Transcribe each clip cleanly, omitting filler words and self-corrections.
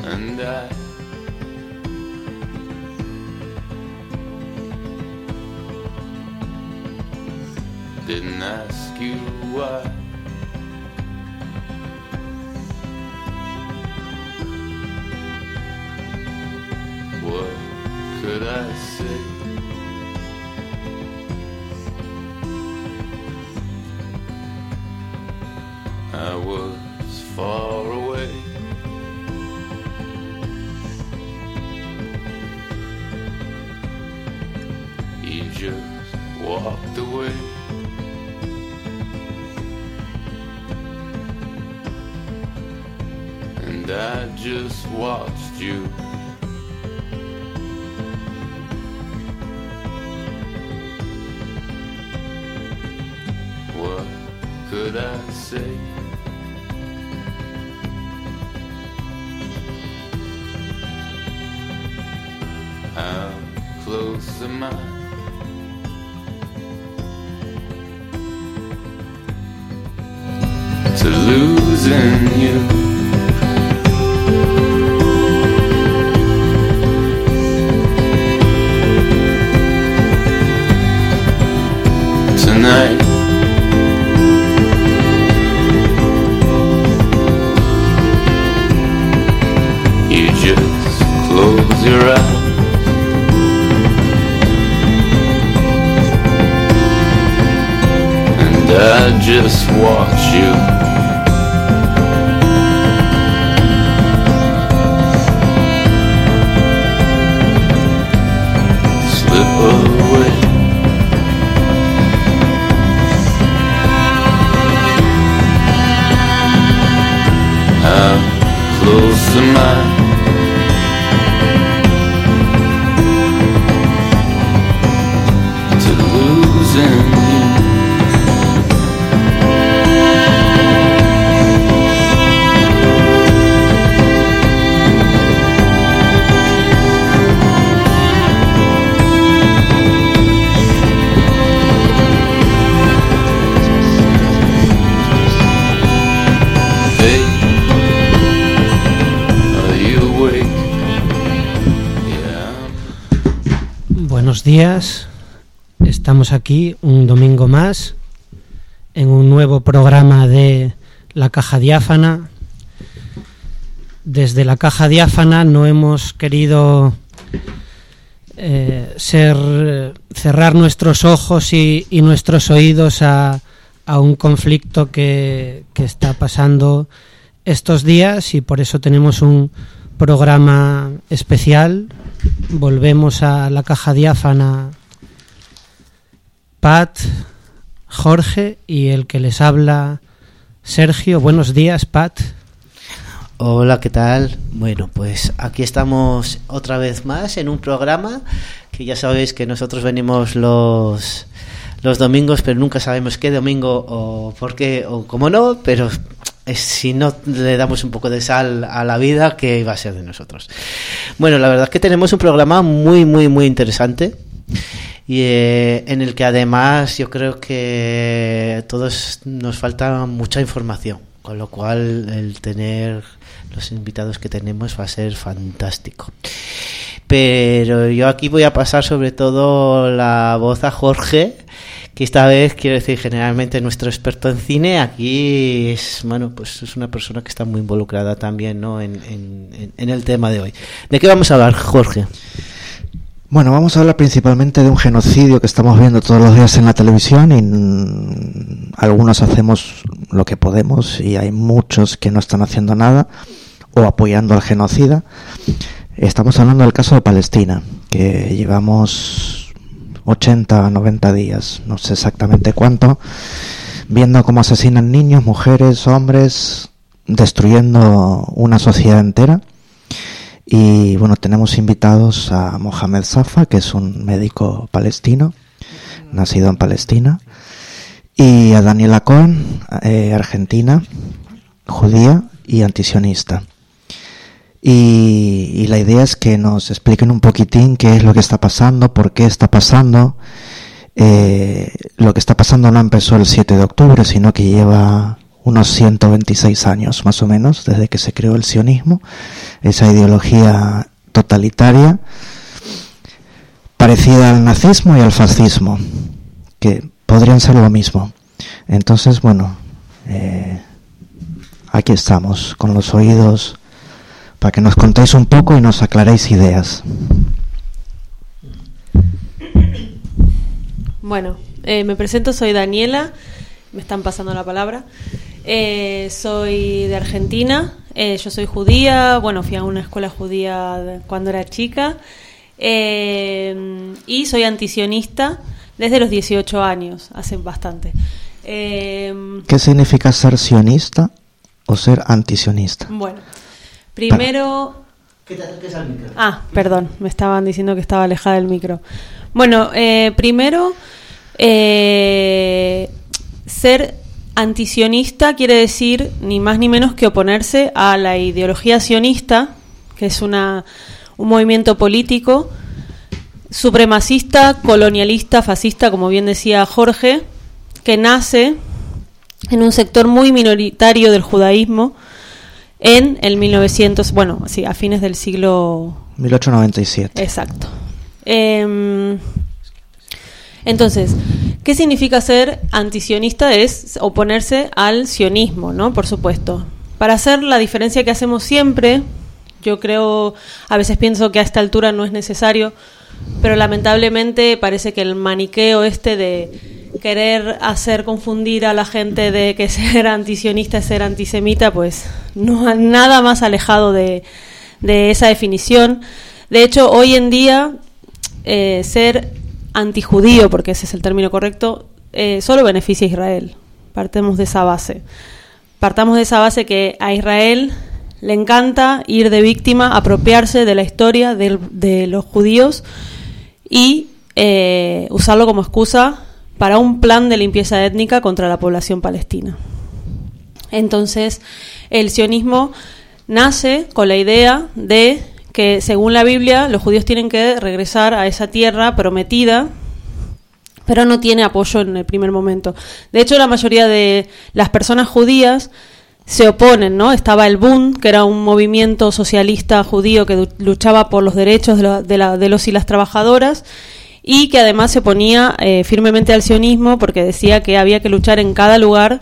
and I didn't ask you why. What could I say? I was far away. You just walked away. And I just watched you. What could I say? How close am I to losing you? Tonight you just close your eyes and I just watch you slip away. How close am I to losing you? Buenos días, estamos aquí un domingo más en un nuevo programa de La Caja Diáfana. Desde La Caja Diáfana no hemos querido cerrar nuestros ojos y nuestros oídos a un conflicto que está pasando estos días, y por eso tenemos un programa especial. Volvemos a La Caja Diáfana, Pat, Jorge y el que les habla, Sergio. Buenos días, Pat. Hola, ¿qué tal? Bueno, pues aquí estamos otra vez más en un programa que ya sabéis que nosotros venimos los domingos, pero nunca sabemos qué domingo o por qué o cómo no, pero si no le damos un poco de sal a la vida, ¿qué va a ser de nosotros? Bueno, la verdad es que tenemos un programa muy, muy, muy interesante y en el que además yo creo que todos nos falta mucha información, con lo cual el tener los invitados que tenemos va a ser fantástico. Pero yo aquí voy a pasar sobre todo la voz a Jorge, que esta vez, quiero decir, generalmente nuestro experto en cine, aquí es, bueno, pues es una persona que está muy involucrada también, ¿no?, en el tema de hoy. ¿De qué vamos a hablar, Jorge? Bueno, vamos a hablar principalmente de un genocidio que estamos viendo todos los días en la televisión, y algunos hacemos lo que podemos y hay muchos que no están haciendo nada o apoyando al genocida. Estamos hablando del caso de Palestina, que llevamos 80 a 90 días, no sé exactamente cuánto, viendo cómo asesinan niños, mujeres, hombres, destruyendo una sociedad entera. Y bueno, tenemos invitados a Mohamed Safa, que es un médico palestino, nacido en Palestina, y a Daniela Cohen, argentina, judía y antisionista. Y la idea es que nos expliquen un poquitín qué es lo que está pasando, por qué está pasando. Lo que está pasando no empezó el 7 de octubre, sino que lleva unos 126 años más o menos, desde que se creó el sionismo, esa ideología totalitaria parecida al nazismo y al fascismo, que podrían ser lo mismo. Entonces, bueno, aquí estamos, con los oídos, para que nos contéis un poco y nos aclaréis ideas. Bueno, me presento, soy Daniela, me están pasando la palabra. Soy de Argentina, yo soy judía, bueno, fui a una escuela judía cuando era chica, y soy antisionista desde los 18 años, hace bastante. ¿Qué significa ser sionista o ser antisionista? Bueno, primero... ¿Qué te acerques al micro? Ah, perdón, me estaban diciendo que estaba alejada del micro. Bueno, primero, ser antisionista quiere decir ni más ni menos que oponerse a la ideología sionista, que es un movimiento político supremacista, colonialista, fascista, como bien decía Jorge, que nace en un sector muy minoritario del judaísmo en el 1900, bueno, sí, a fines del siglo 1897. Exacto. Entonces, ¿qué significa ser antisionista? Es oponerse al sionismo, ¿no? Por supuesto. Para hacer la diferencia que hacemos siempre, yo creo, a veces pienso que a esta altura no es necesario, pero lamentablemente parece que el maniqueo de querer hacer confundir a la gente de que ser antisionista es ser antisemita, pues no hay nada más alejado de esa definición. De hecho, hoy en día, ser antijudío, porque ese es el término correcto, solo beneficia a Israel. Partamos de esa base. Partamos de esa base que a Israel le encanta ir de víctima, apropiarse de la historia de los judíos y usarlo como excusa para un plan de limpieza étnica contra la población palestina. Entonces, el sionismo nace con la idea de que, según la Biblia, los judíos tienen que regresar a esa tierra prometida, pero no tiene apoyo en el primer momento. De hecho, la mayoría de las personas judías se oponen, ¿no? Estaba el Bund, que era un movimiento socialista judío que luchaba por los derechos de los y las trabajadoras, y que además se oponía firmemente al sionismo, porque decía que había que luchar en cada lugar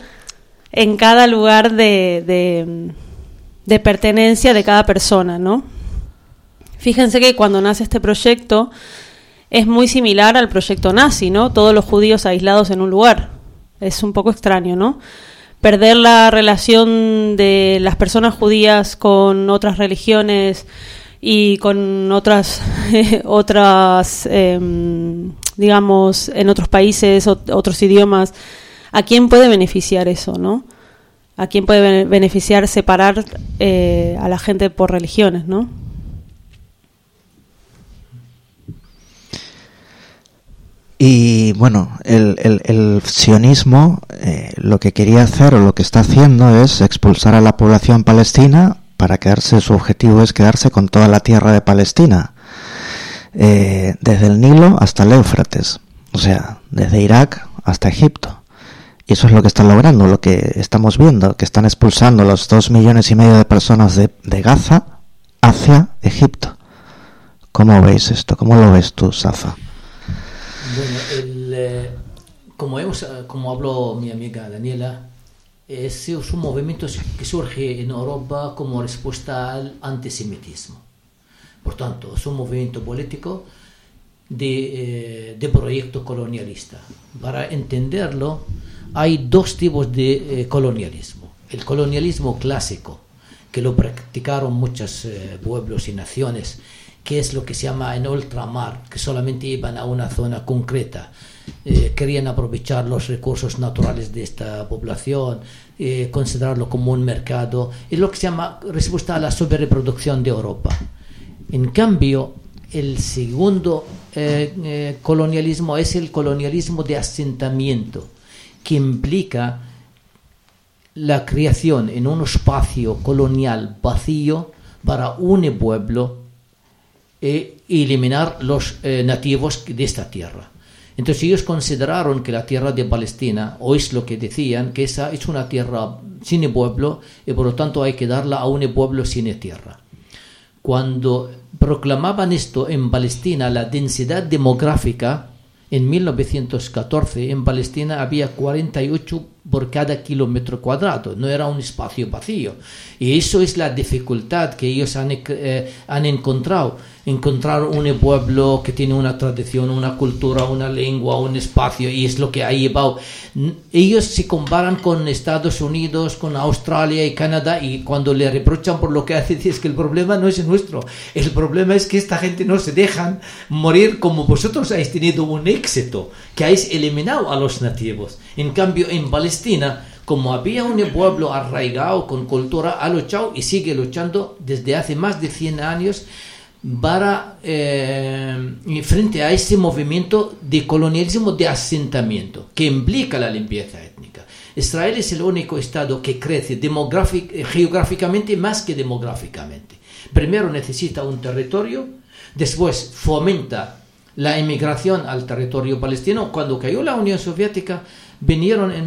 de pertenencia de cada persona, ¿no? Fíjense que cuando nace este proyecto es muy similar al proyecto nazi, ¿no? Todos los judíos aislados en un lugar. Es un poco extraño, ¿no? Perder la relación de las personas judías con otras religiones y con otras digamos, en otros países, otros idiomas. ¿A quién puede beneficiar eso, no? ¿A quién puede beneficiar separar a la gente por religiones, no? Y bueno, el sionismo lo que quería hacer o lo que está haciendo es expulsar a la población palestina para quedarse, su objetivo es quedarse con toda la tierra de Palestina, desde el Nilo hasta el Éufrates, o sea, desde Irak hasta Egipto. Y eso es lo que están logrando, lo que estamos viendo, que están expulsando los 2,5 millones de personas de Gaza hacia Egipto. ¿Cómo veis esto? ¿Cómo lo ves tú, Safa? Bueno, como habló mi amiga Daniela, es un movimiento que surge en Europa como respuesta al antisemitismo. Por tanto, es un movimiento político de proyecto colonialista. Para entenderlo, hay dos tipos de colonialismo. El colonialismo clásico, que lo practicaron muchos pueblos y naciones, que es lo que se llama en ultramar, que solamente iban a una zona concreta, querían aprovechar los recursos naturales de esta población, considerarlo como un mercado, es lo que se llama respuesta a la sobreproducción de Europa. En cambio, el segundo colonialismo es el colonialismo de asentamiento, que implica la creación en un espacio colonial vacío para un pueblo e eliminar los nativos de esta tierra. Entonces ellos consideraron que la tierra de Palestina, o es lo que decían, que esa es una tierra sin pueblo y por lo tanto hay que darla a un pueblo sin tierra. Cuando proclamaban esto en Palestina, la densidad demográfica, en 1914 en Palestina había 48 por cada kilómetro cuadrado, no era un espacio vacío. Y eso es la dificultad que ellos han encontrado. Encontrar un pueblo que tiene una tradición, una cultura, una lengua, un espacio, y es lo que ha llevado. Ellos se comparan con Estados Unidos, con Australia y Canadá, y cuando le reprochan por lo que hace, es que el problema no es nuestro. El problema es que esta gente no se dejan morir como vosotros habéis tenido un éxito, que habéis eliminado a los nativos. En cambio, en Palestina, como había un pueblo arraigado con cultura, ha luchado y sigue luchando desde hace más de 100 años para frente a ese movimiento de colonialismo de asentamiento que implica la limpieza étnica. Israel es el único estado que crece geográficamente más que demográficamente. Primero necesita un territorio, después fomenta la emigración al territorio palestino. Cuando cayó la Unión Soviética, vinieron en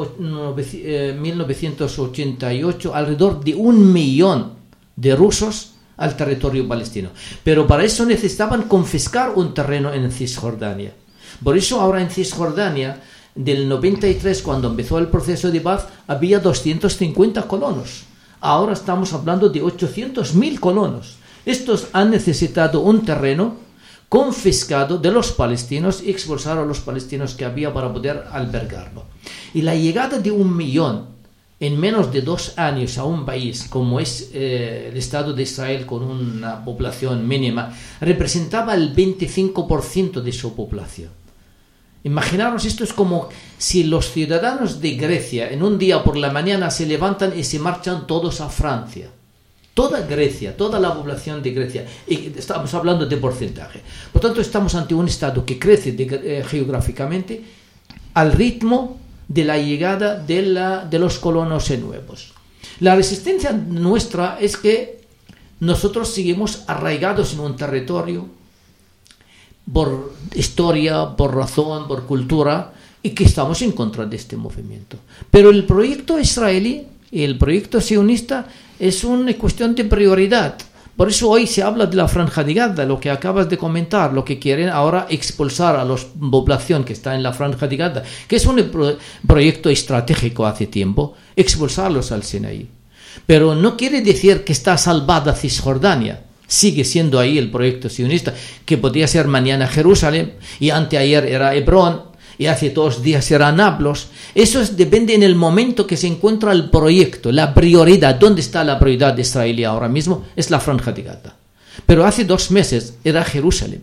1988 alrededor de 1 millón de rusos al territorio palestino. Pero para eso necesitaban confiscar un terreno en Cisjordania. Por eso ahora en Cisjordania, del 93, cuando empezó el proceso de paz, había 250 colonos. Ahora estamos hablando de 800.000 colonos. Estos han necesitado un terreno confiscado de los palestinos y expulsar a los palestinos que había para poder albergarlo. Y la llegada de 1 millón en menos de 2 años a un país como es el Estado de Israel, con una población mínima, representaba el 25% de su población. Imaginaros, esto es como si los ciudadanos de Grecia en un día por la mañana se levantan y se marchan todos a Francia. Toda Grecia, toda la población de Grecia, y estamos hablando de porcentaje. Por tanto, estamos ante un Estado que crece geográficamente al ritmo de la llegada de los colonos nuevos. La resistencia nuestra es que nosotros seguimos arraigados en un territorio por historia, por razón, por cultura, y que estamos en contra de este movimiento. Pero el proyecto israelí y el proyecto sionista es una cuestión de prioridad. Por eso hoy se habla de la Franja de Gaza, lo que acabas de comentar, lo que quieren ahora expulsar a la población que está en la Franja de Gaza, que es un proyecto estratégico hace tiempo, expulsarlos al Sinaí. Pero no quiere decir que está salvada Cisjordania. Sigue siendo ahí el proyecto sionista, que podría ser mañana Jerusalén, y anteayer era Hebrón, y hace 2 días era Nablus. Eso depende en el momento que se encuentra el proyecto, la prioridad. ¿Dónde está la prioridad de Israel ahora mismo? Es la Franja de Gaza. Pero hace 2 meses era Jerusalén.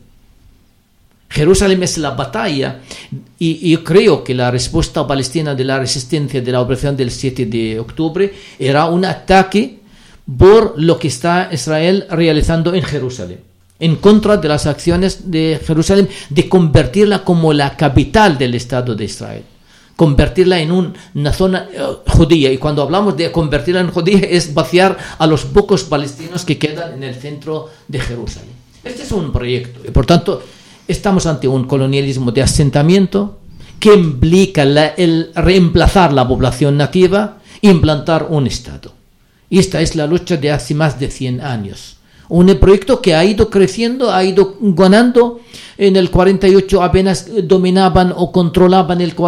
Jerusalén es la batalla, y yo creo que la respuesta palestina de la resistencia de la operación del 7 de octubre era un ataque por lo que está Israel realizando en Jerusalén, en contra de las acciones de Jerusalén, de convertirla como la capital del Estado de Israel, convertirla en una zona judía. Y cuando hablamos de convertirla en judía, es vaciar a los pocos palestinos que quedan en el centro de Jerusalén. Este es un proyecto, y por tanto estamos ante un colonialismo de asentamiento que implica el reemplazar la población nativa e implantar un Estado. Y esta es la lucha de hace más de 100 años. Un proyecto que ha ido creciendo, ha ido ganando. En el 48 apenas dominaban o controlaban el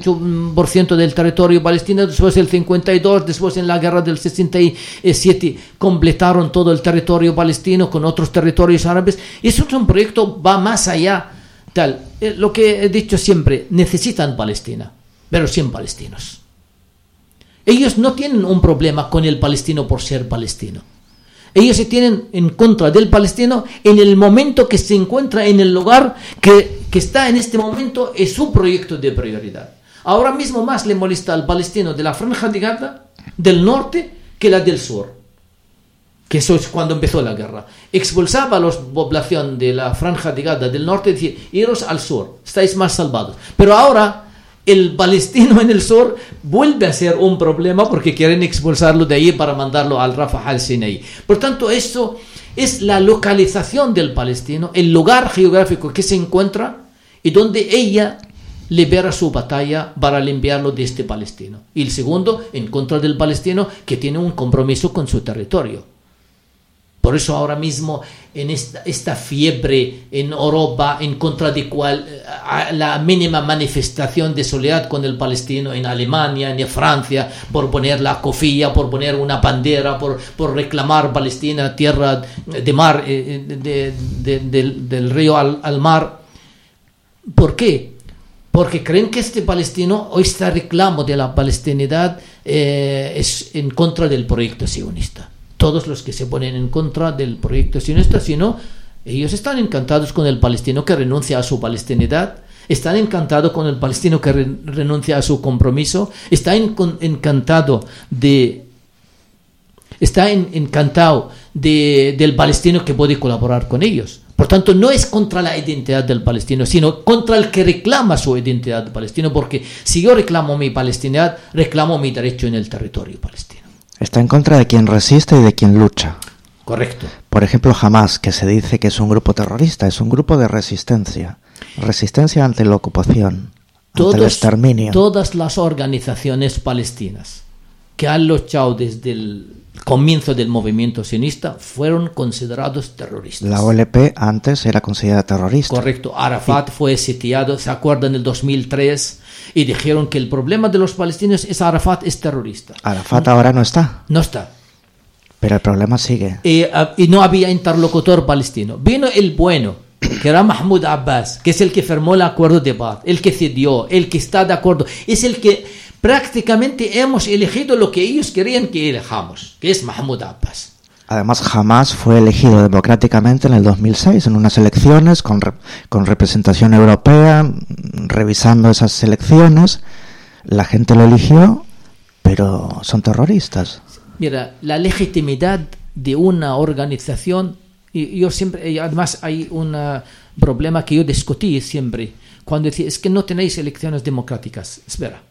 48% del territorio palestino, después el 52, después en la guerra del 67 completaron todo el territorio palestino con otros territorios árabes. Y eso es un proyecto, va más allá. Lo que he dicho siempre, necesitan Palestina, pero sin palestinos. Ellos no tienen un problema con el palestino por ser palestino. Ellos se tienen en contra del palestino en el momento que se encuentra en el lugar que está en este momento, es su proyecto de prioridad. Ahora mismo más le molesta al palestino de la Franja de Gaza del norte que la del sur, que eso es cuando empezó la guerra. Expulsaba a la población de la Franja de Gaza del norte y decía, iros al sur, estáis más salvados. Pero ahora el palestino en el sur vuelve a ser un problema porque quieren expulsarlo de ahí para mandarlo al Rafah, al Sinaí. Por tanto, eso es la localización del palestino, el lugar geográfico que se encuentra y donde ella libera su batalla para limpiarlo de este palestino. Y el segundo, en contra del palestino que tiene un compromiso con su territorio. Por eso ahora mismo en esta fiebre en Europa en contra de la mínima manifestación de solidaridad con el palestino en Alemania, en Francia, por poner la cofia, por poner una bandera, por reclamar Palestina, tierra de mar, del río al mar. ¿Por qué? Porque creen que este palestino o este reclamo de la palestinidad es en contra del proyecto sionista. Todos los que se ponen en contra del proyecto sionista, sino ellos están encantados con el palestino que renuncia a su palestinidad, están encantados con el palestino que renuncia a su compromiso, está encantado del palestino que puede colaborar con ellos. Por tanto, no es contra la identidad del palestino, sino contra el que reclama su identidad del palestino, porque si yo reclamo mi palestinidad, reclamo mi derecho en el territorio palestino. Está en contra de quien resiste y de quien lucha. Correcto. Por ejemplo, Hamás, que se dice que es un grupo terrorista, es un grupo de resistencia. Resistencia ante la ocupación, ante el exterminio. Todas las organizaciones palestinas que han luchado desde el comienzo del movimiento sionista fueron considerados terroristas. La OLP antes era considerada terrorista. Correcto. Arafat fue sitiado, ¿se acuerdan? En el 2003 y dijeron que el problema de los palestinos es Arafat es terrorista. Arafat ahora no está. No está. Pero el problema sigue. Y no había interlocutor palestino. Vino el bueno, que era Mahmoud Abbas, que es el que firmó el acuerdo de paz, el que cedió, el que está de acuerdo. Es el que prácticamente hemos elegido lo que ellos querían que elijamos, que es Mahmoud Abbas. Además, Hamás fue elegido democráticamente en el 2006 en unas elecciones con representación europea. Revisando esas elecciones, la gente lo eligió, pero son terroristas. Mira, la legitimidad de una organización, y yo siempre, y además hay un problema que yo discutí siempre, cuando decía, es que no tenéis elecciones democráticas. Espera,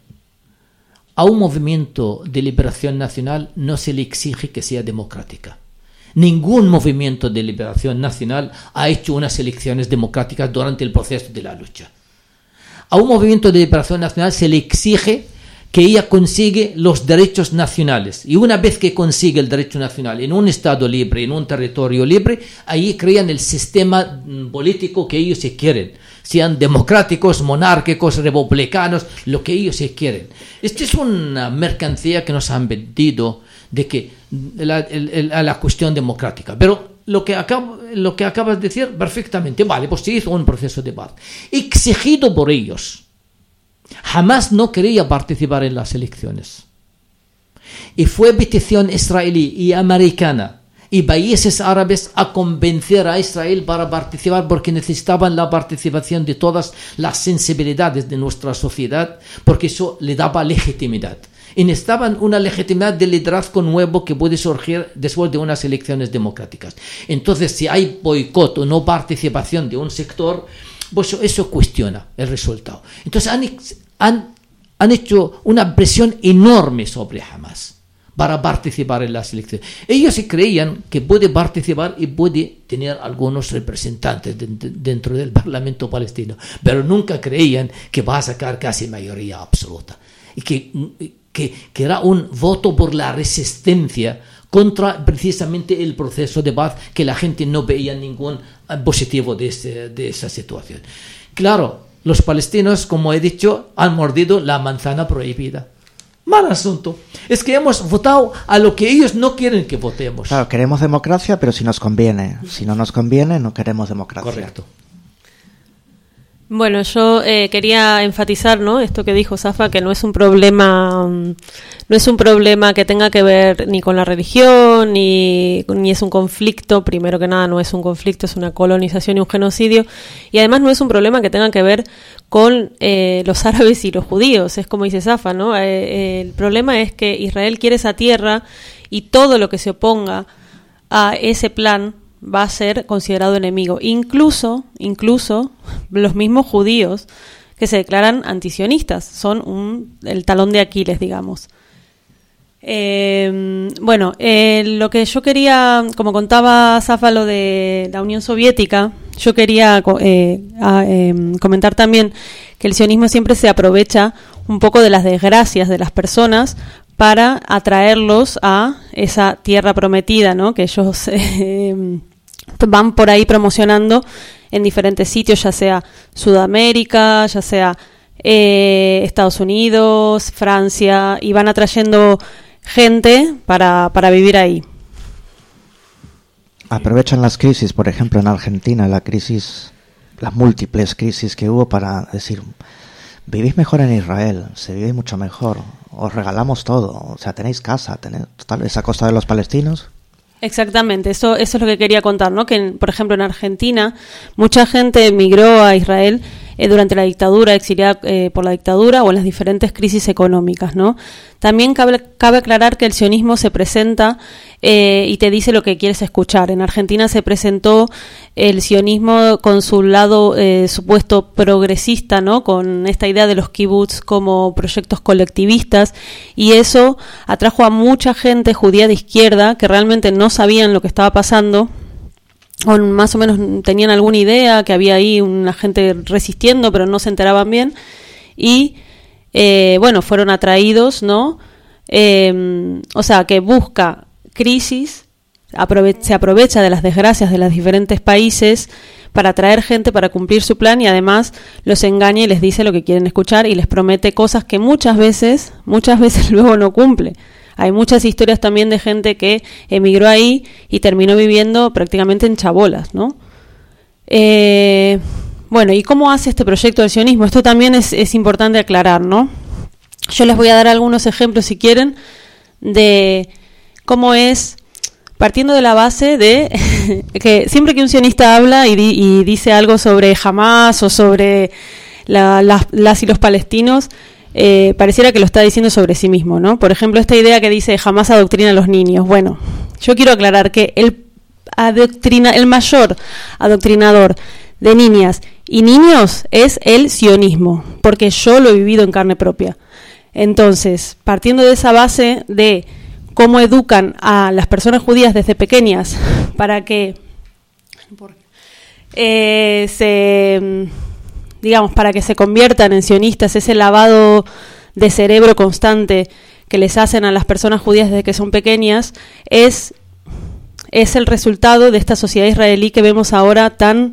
a un movimiento de liberación nacional no se le exige que sea democrática. Ningún movimiento de liberación nacional ha hecho unas elecciones democráticas durante el proceso de la lucha. A un movimiento de liberación nacional se le exige que ella consigue los derechos nacionales. Y una vez que consigue el derecho nacional en un Estado libre, en un territorio libre, ahí crean el sistema político que ellos se quieren. Sean democráticos, monárquicos, republicanos, lo que ellos se quieren. Esta es una mercancía que nos han vendido de que la cuestión democrática. Pero lo que acabas de decir perfectamente, vale, pues se hizo un proceso de paz exigido por ellos. Jamás no quería participar en las elecciones. Y fue petición israelí y americana y países árabes a convencer a Israel para participar, porque necesitaban la participación de todas las sensibilidades de nuestra sociedad, porque eso le daba legitimidad. Y necesitaban una legitimidad de liderazgo nuevo que puede surgir después de unas elecciones democráticas. Entonces, si hay boicot o no participación de un sector, pues eso cuestiona el resultado. Entonces han hecho una presión enorme sobre Hamás para participar en las elecciones. Ellos se creían que puede participar y puede tener algunos representantes dentro del Parlamento palestino, pero nunca creían que va a sacar casi mayoría absoluta. Y que era un voto por la resistencia contra precisamente el proceso de paz, que la gente no veía ningún positivo de esa situación. Claro, los palestinos, como he dicho, han mordido la manzana prohibida. Mal asunto. Es que hemos votado a lo que ellos no quieren que votemos. Claro, queremos democracia, pero si nos conviene. Si no nos conviene, no queremos democracia. Correcto. Bueno, yo quería enfatizar, ¿no?, esto que dijo Safa, que no es un problema que tenga que ver ni con la religión, ni es un conflicto. Primero que nada, no es un conflicto, es una colonización y un genocidio. Y además no es un problema que tenga que ver con los árabes y los judíos. Es como dice Safa, ¿no? El problema es que Israel quiere esa tierra, y todo lo que se oponga a ese plan va a ser considerado enemigo. Incluso los mismos judíos que se declaran antisionistas son el talón de Aquiles, digamos. Lo que yo quería, como contaba Safa, lo de la Unión Soviética, yo quería comentar también que el sionismo siempre se aprovecha un poco de las desgracias de las personas para atraerlos a esa tierra prometida, ¿no? Que ellos van por ahí promocionando en diferentes sitios, ya sea Sudamérica, ya sea Estados Unidos, Francia, y van atrayendo gente para vivir ahí. Aprovechan las crisis, por ejemplo, en Argentina, las múltiples crisis que hubo para decir, vivís mejor en Israel, se vive mucho mejor, os regalamos todo, o sea, tenéis casa, tenéis esa costa de los palestinos. Exactamente, eso es lo que quería contar, ¿no? Que, por ejemplo, en Argentina mucha gente emigró a Israel durante la dictadura, exiliada por la dictadura o en las diferentes crisis económicas, ¿no? También cabe aclarar que el sionismo se presenta y te dice lo que quieres escuchar. En Argentina se presentó el sionismo con su lado supuesto progresista, ¿no? Con esta idea de los kibbutz como proyectos colectivistas, y eso atrajo a mucha gente judía de izquierda que realmente no sabían lo que estaba pasando, o más o menos tenían alguna idea que había ahí una gente resistiendo, pero no se enteraban bien, y bueno, fueron atraídos, ¿no? O sea, que busca crisis, se aprovecha de las desgracias de los diferentes países para atraer gente, para cumplir su plan, y además los engaña y les dice lo que quieren escuchar y les promete cosas que muchas veces luego no cumple. Hay muchas historias también de gente que emigró ahí y terminó viviendo prácticamente en chabolas, ¿no? Bueno, ¿y cómo hace este proyecto del sionismo? Esto también es importante aclarar, ¿no? Yo les voy a dar algunos ejemplos, si quieren, de cómo es, partiendo de la base de que siempre que un sionista habla y dice algo sobre Hamás o sobre las y los palestinos, pareciera que lo está diciendo sobre sí mismo, ¿no? Por ejemplo, esta idea que dice Hamás adoctrina a los niños. Bueno, yo quiero aclarar que el mayor adoctrinador de niñas y niños es el sionismo, porque yo lo he vivido en carne propia. Entonces, partiendo de esa base de cómo educan a las personas judías desde pequeñas para que para que se conviertan en sionistas, ese lavado de cerebro constante que les hacen a las personas judías desde que son pequeñas, es el resultado de esta sociedad israelí que vemos ahora tan...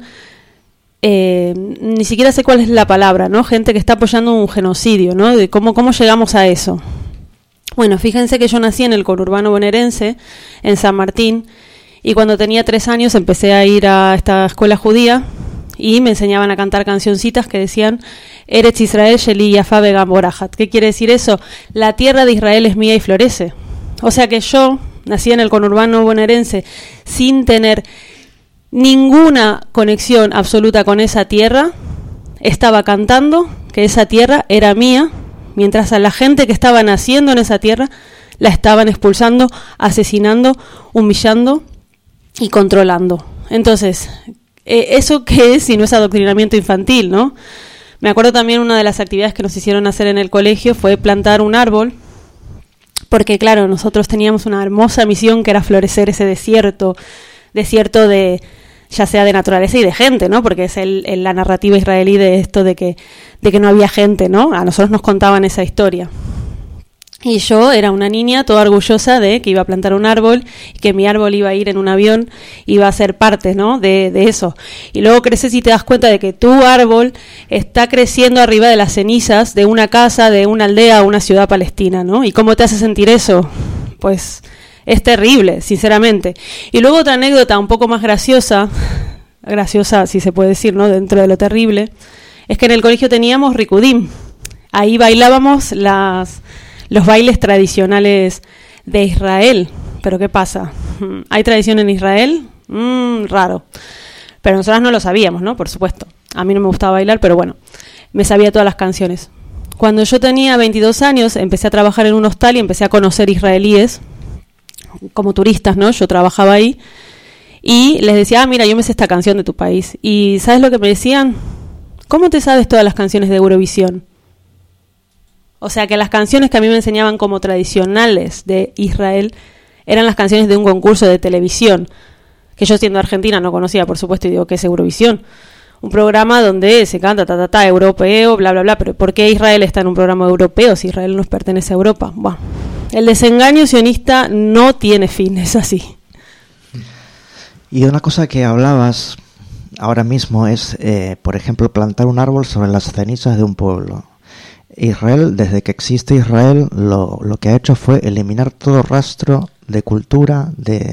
ni siquiera sé cuál es la palabra, ¿no? Gente que está apoyando un genocidio, ¿no? De cómo llegamos a eso. Bueno, fíjense que yo nací en el conurbano bonaerense, en San Martín, y cuando tenía 3 años empecé a ir a esta escuela judía y me enseñaban a cantar cancioncitas que decían Eretz Israel Sheli Yafa Vegam Borahat. ¿Qué quiere decir eso? La tierra de Israel es mía y florece. O sea que yo nací en el conurbano bonaerense sin tener ninguna conexión absoluta con esa tierra, estaba cantando que esa tierra era mía, mientras a la gente que estaba naciendo en esa tierra la estaban expulsando, asesinando, humillando y controlando. Entonces, ¿eso qué es si no es adoctrinamiento infantil, no? Me acuerdo también una de las actividades que nos hicieron hacer en el colegio fue plantar un árbol, porque claro, nosotros teníamos una hermosa misión que era florecer ese desierto de ya sea de naturaleza y de gente, ¿no? Porque es la narrativa israelí de esto de que no había gente, ¿no? A nosotros nos contaban esa historia. Y yo era una niña toda orgullosa de que iba a plantar un árbol, y que mi árbol iba a ir en un avión, iba a ser parte, ¿no? de eso. Y luego creces y te das cuenta de que tu árbol está creciendo arriba de las cenizas de una casa, de una aldea o una ciudad palestina, ¿no? ¿Y cómo te hace sentir eso? Pues es terrible, sinceramente. Y luego otra anécdota un poco más graciosa si se puede decir, ¿no? Dentro de lo terrible, es que en el colegio teníamos Rikudim. Ahí bailábamos los bailes tradicionales de Israel. Pero ¿qué pasa? ¿Hay tradición en Israel? Raro. Pero nosotras no lo sabíamos, ¿no? Por supuesto. A mí no me gustaba bailar, pero bueno, me sabía todas las canciones. Cuando yo tenía 22 años, empecé a trabajar en un hostal y empecé a conocer israelíes como turistas, ¿no? Yo trabajaba ahí y les decía, mira, yo me sé esta canción de tu país. Y ¿sabes lo que me decían? ¿Cómo te sabes todas las canciones de Eurovisión? O sea, que las canciones que a mí me enseñaban como tradicionales de Israel eran las canciones de un concurso de televisión, que yo siendo argentina no conocía, por supuesto, y digo, ¿qué es Eurovisión? un programa donde se canta europeo, bla, bla, bla, pero ¿por qué Israel está en un programa europeo si Israel nos pertenece a Europa? Bueno, el desengaño sionista no tiene fin, es así. Y una cosa que hablabas ahora mismo es, por ejemplo, plantar un árbol sobre las cenizas de un pueblo. Israel, desde que existe Israel, lo que ha hecho fue eliminar todo rastro de cultura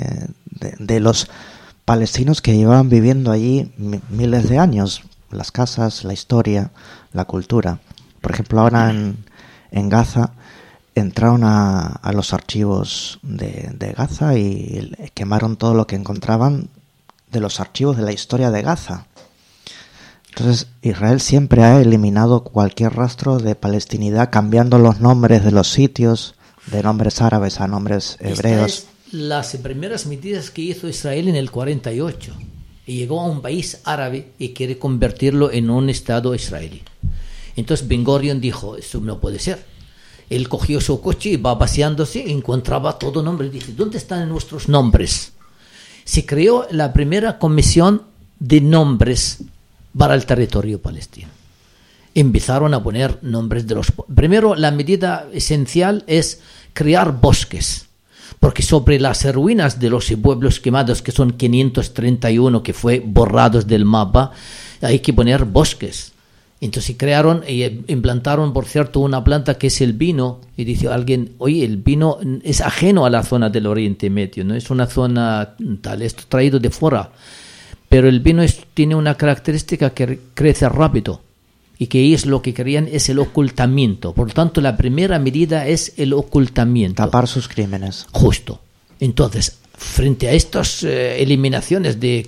de los palestinos que llevaban viviendo allí miles de años. Las casas, la historia, la cultura. Por ejemplo, ahora en Gaza entraron a los archivos de Gaza y quemaron todo lo que encontraban de los archivos de la historia de Gaza. Entonces, Israel siempre ha eliminado cualquier rastro de palestinidad, cambiando los nombres de los sitios, de nombres árabes a nombres hebreos. Estas las primeras medidas que hizo Israel en el 48. Y llegó a un país árabe y quiere convertirlo en un estado israelí. Entonces Ben Gurion dijo, eso no puede ser. Él cogió su coche y va paseándose y encontraba todo nombre. Dice, ¿dónde están nuestros nombres? Se creó la primera comisión de nombres para el territorio palestino. Empezaron a poner nombres de los... Primero, la medida esencial es crear bosques, porque sobre las ruinas de los pueblos quemados, que son 531, que fue borrados del mapa, hay que poner bosques. Entonces crearon y implantaron, por cierto, una planta que es el vino, y dice alguien, oye, el vino es ajeno a la zona del Oriente Medio, no es una zona tal, es traído de fuera. Pero el vino tiene una característica que crece rápido y que ellos lo que querían es el ocultamiento. Por lo tanto, la primera medida es el ocultamiento. Tapar sus crímenes. Justo. Entonces, frente a estas eliminaciones de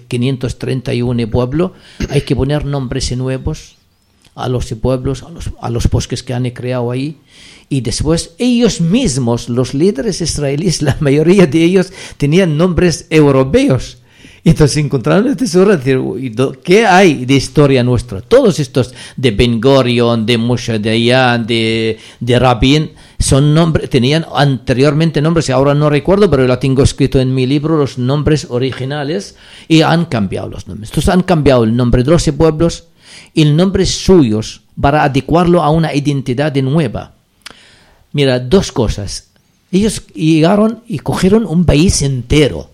531 pueblos, hay que poner nombres nuevos a los pueblos, a los bosques que han creado ahí. Y después ellos mismos, los líderes israelíes, la mayoría de ellos tenían nombres europeos. Entonces encontraron el tesoro, decir, ¿qué hay de historia nuestra? Todos estos de Ben Gurion, de Moshe Dayan, de Rabin, son nombres, tenían anteriormente nombres, ahora no recuerdo, pero lo tengo escrito en mi libro, los nombres originales, y han cambiado los nombres. Entonces han cambiado el nombre de los pueblos y el nombre suyos para adecuarlo a una identidad nueva. Mira, dos cosas. Ellos llegaron y cogieron un país entero.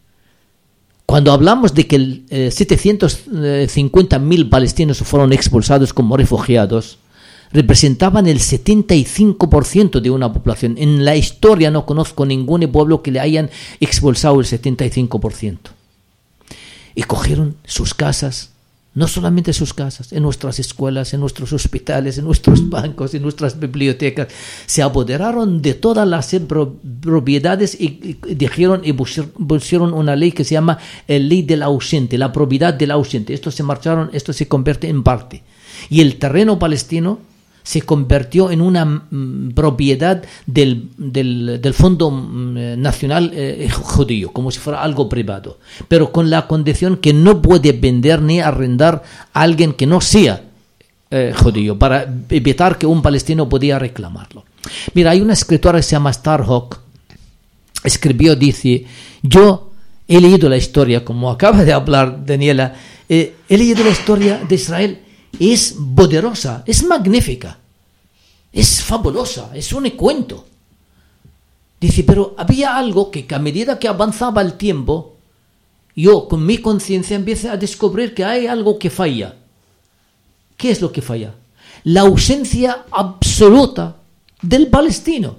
Cuando hablamos de que 750.000 palestinos fueron expulsados como refugiados, representaban el 75% de una población. En la historia no conozco ningún pueblo que le hayan expulsado el 75%. Y cogieron sus casas, no solamente sus casas, en nuestras escuelas, en nuestros hospitales, en nuestros bancos, en nuestras bibliotecas. Se apoderaron de todas las propiedades y dijeron y pusieron una ley que se llama ley del ausente, la propiedad del ausente. Estos se marcharon, esto se convierte en parte. Y el terreno palestino se convirtió en una propiedad del Fondo Nacional Judío, como si fuera algo privado, pero con la condición que no puede vender ni arrendar a alguien que no sea judío, para evitar que un palestino podía reclamarlo. Mira, hay una escritora que se llama Starhawk, escribió, dice, yo he leído la historia, como acaba de hablar Daniela, he leído la historia de Israel. Es poderosa, es magnífica, es fabulosa, es un cuento. Dice, pero había algo que a medida que avanzaba el tiempo, yo con mi conciencia empecé a descubrir que hay algo que falla. ¿Qué es lo que falla? La ausencia absoluta del palestino.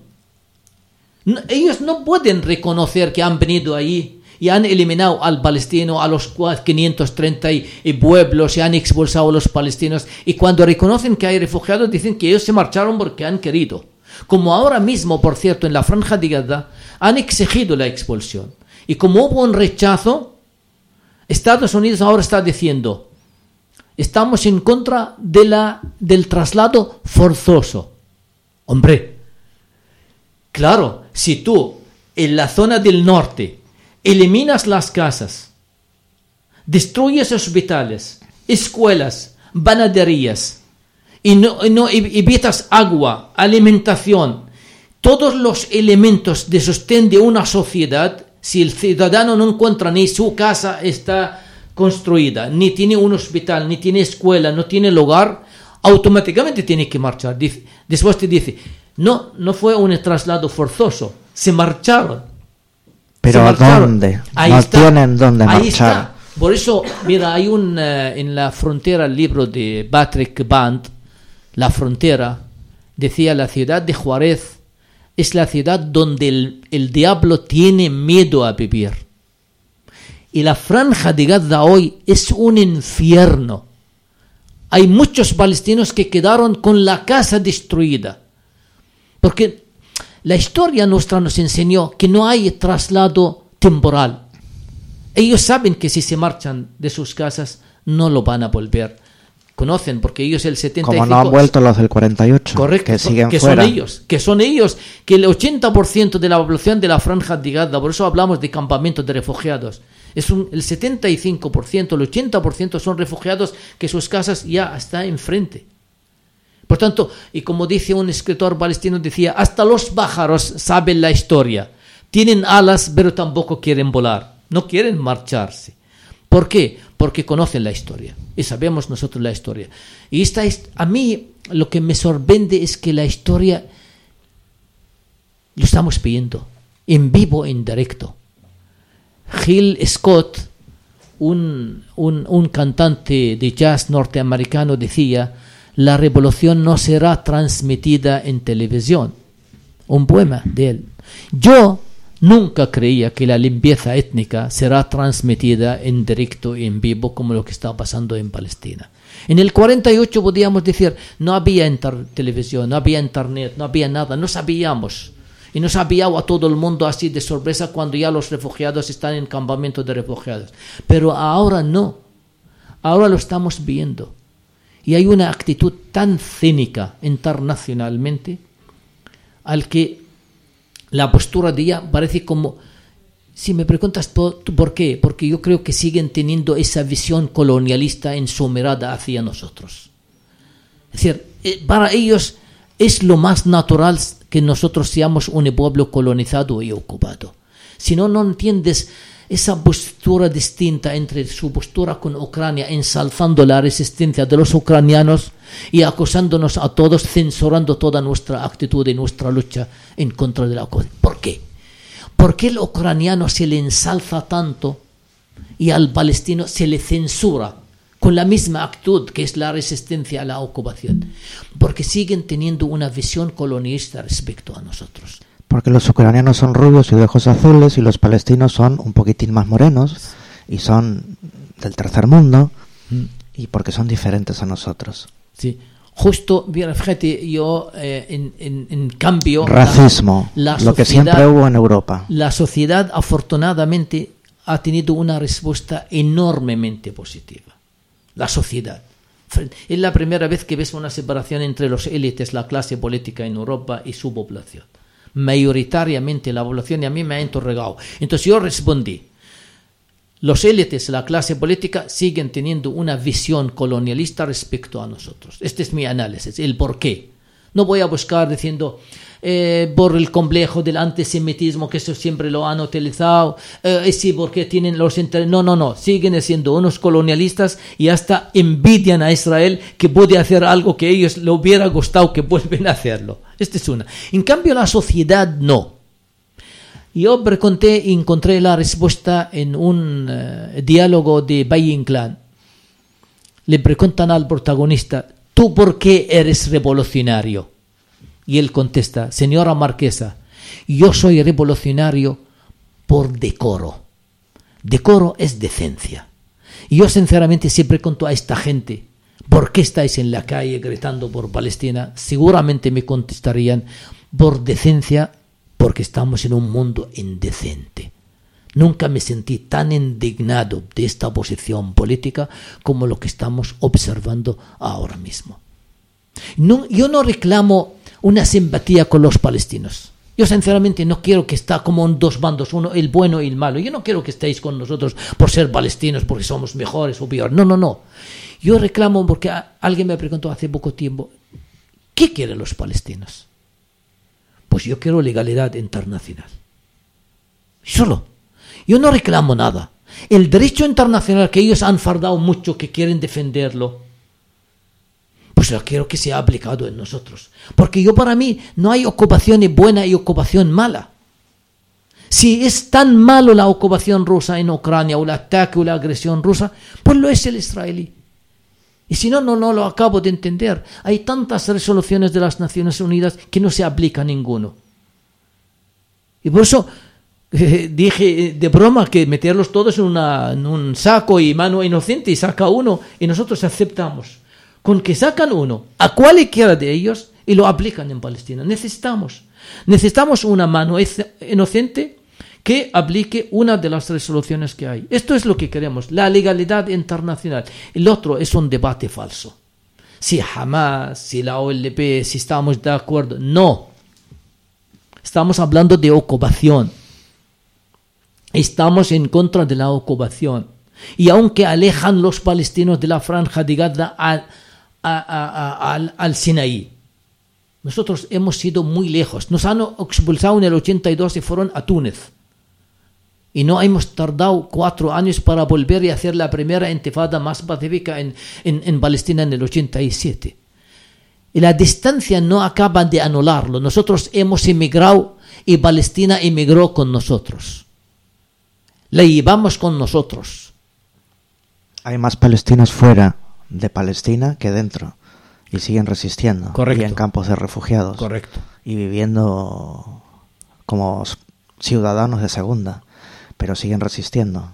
Ellos no pueden reconocer que han venido allí y han eliminado al palestino, a los 530 pueblos, y han expulsado a los palestinos, y cuando reconocen que hay refugiados dicen que ellos se marcharon porque han querido. Como ahora mismo, por cierto, en la Franja de Gaza han exigido la expulsión, y como hubo un rechazo, Estados Unidos ahora está diciendo, estamos en contra del traslado forzoso. Hombre, claro, si tú en la zona del norte eliminas las casas, destruyes hospitales, escuelas, panaderías, y no evitas agua, alimentación, todos los elementos de sostén de una sociedad. Si el ciudadano no encuentra ni su casa está construida, ni tiene un hospital, ni tiene escuela, no tiene lugar, automáticamente tiene que marchar. Después te dice, no fue un traslado forzoso, se marcharon. Pero ¿a dónde? Ahí no está, tienen dónde ahí marchar. Está. Por eso, mira, hay en La Frontera, el libro de Patrick Band, La Frontera, decía, la ciudad de Juárez es la ciudad donde el diablo tiene miedo a vivir. Y la franja de Gaza hoy es un infierno. Hay muchos palestinos que quedaron con la casa destruida. Porque la historia nuestra nos enseñó que no hay traslado temporal. Ellos saben que si se marchan de sus casas no lo van a volver. Conocen, porque ellos el 75... Como no han vuelto los del 48, correcto, que siguen que fuera. Son ellos, que el 80% de la población de la franja de Gaza, por eso hablamos de campamentos de refugiados, el 75%, el 80% son refugiados que sus casas ya están enfrente. Por tanto, y como dice un escritor palestino, decía, hasta los pájaros saben la historia, tienen alas pero tampoco quieren volar, no quieren marcharse. ¿Por qué? Porque conocen la historia y sabemos nosotros la historia. Y a mí lo que me sorprende es que la historia lo estamos viendo en vivo, en directo. Gil Scott, un cantante de jazz norteamericano, decía, la revolución no será transmitida en televisión. Un poema de él. Yo nunca creía que la limpieza étnica será transmitida en directo y en vivo como lo que está pasando en Palestina. En el 48 podíamos decir, no había televisión, no había internet, no había nada, no sabíamos. Y nos ha pillado a todo el mundo así de sorpresa cuando ya los refugiados están en campamentos de refugiados. Pero ahora no, ahora lo estamos viendo. Y hay una actitud tan cínica internacionalmente al que la postura de ella parece como, si me preguntas tú por qué, porque yo creo que siguen teniendo esa visión colonialista en su mirada hacia nosotros. Es decir, para ellos es lo más natural que nosotros seamos un pueblo colonizado y ocupado. Si no entiendes esa postura distinta entre su postura con Ucrania, ensalzando la resistencia de los ucranianos y acusándonos a todos, censurando toda nuestra actitud y nuestra lucha en contra de la ocupación. ¿Por qué? ¿Por qué al ucraniano se le ensalza tanto y al palestino se le censura con la misma actitud que es la resistencia a la ocupación? Porque siguen teniendo una visión colonialista respecto a nosotros. Porque los ucranianos son rubios y de ojos azules y los palestinos son un poquitín más morenos y son del tercer mundo y porque son diferentes a nosotros. Sí, justo, fíjate, yo en cambio... Racismo, la lo que siempre hubo en Europa. La sociedad afortunadamente ha tenido una respuesta enormemente positiva. La sociedad. Es la primera vez que ves una separación entre los élites, la clase política en Europa y su población. Mayoritariamente la población, y a mí me ha interrogado. Entonces yo respondí, los élites, la clase política siguen teniendo una visión colonialista respecto a nosotros. Este es mi análisis, el por qué. No voy a buscar diciendo por el complejo del antisemitismo, que eso siempre lo han utilizado, sí, porque tienen los intereses. No, siguen siendo unos colonialistas y hasta envidian a Israel que puede hacer algo que a ellos les hubiera gustado que vuelven a hacerlo. Esta es una. En cambio, la sociedad no. Yo encontré la respuesta en un diálogo de Valle Inclán. Le preguntan al protagonista, ¿tú por qué eres revolucionario? Y él contesta, señora marquesa, yo soy revolucionario por decoro. Decoro es decencia. Y yo sinceramente siempre pregunto a esta gente, ¿por qué estáis en la calle gritando por Palestina? Seguramente me contestarían, por decencia, porque estamos en un mundo indecente. Nunca me sentí tan indignado de esta posición política como lo que estamos observando ahora mismo. Yo no reclamo una simpatía con los palestinos. Yo sinceramente no quiero que esté como en dos bandos, uno el bueno y el malo. Yo no quiero que estéis con nosotros por ser palestinos, porque somos mejores o peores. No. Yo reclamo porque alguien me preguntó hace poco tiempo, ¿qué quieren los palestinos? Pues yo quiero legalidad internacional. Solo. Yo no reclamo nada. El derecho internacional que ellos han fardado mucho, que quieren defenderlo, pues yo quiero que sea aplicado en nosotros. Porque para mí no hay ocupación buena y ocupación mala. Si es tan malo la ocupación rusa en Ucrania, o el ataque o la agresión rusa, pues lo es el israelí. Y si no lo acabo de entender. Hay tantas resoluciones de las Naciones Unidas que no se aplica ninguno. Y por eso dije de broma que meterlos todos en un saco y mano inocente y saca uno y nosotros aceptamos. Con que sacan uno, a cualquiera de ellos, y lo aplican en Palestina. Necesitamos una mano inocente que aplique una de las resoluciones que hay. Esto es lo que queremos, la legalidad internacional. El otro es un debate falso. Si Hamas, si la OLP, si estamos de acuerdo. No. Estamos hablando de ocupación. Estamos en contra de la ocupación. Y aunque alejan los palestinos de la franja de Gaza al Sinaí, nosotros hemos ido muy lejos. Nos han expulsado en el 82 y fueron a Túnez. Y no hemos tardado 4 años para volver y hacer la primera intifada más pacífica en Palestina en el 87. Y la distancia no acaba de anularlo. Nosotros hemos emigrado y Palestina emigró con nosotros. La llevamos con nosotros. Hay más palestinos fuera de Palestina que dentro. Y siguen resistiendo. Correcto. Y en campos de refugiados. Correcto. Y viviendo como ciudadanos de segunda. Pero siguen resistiendo.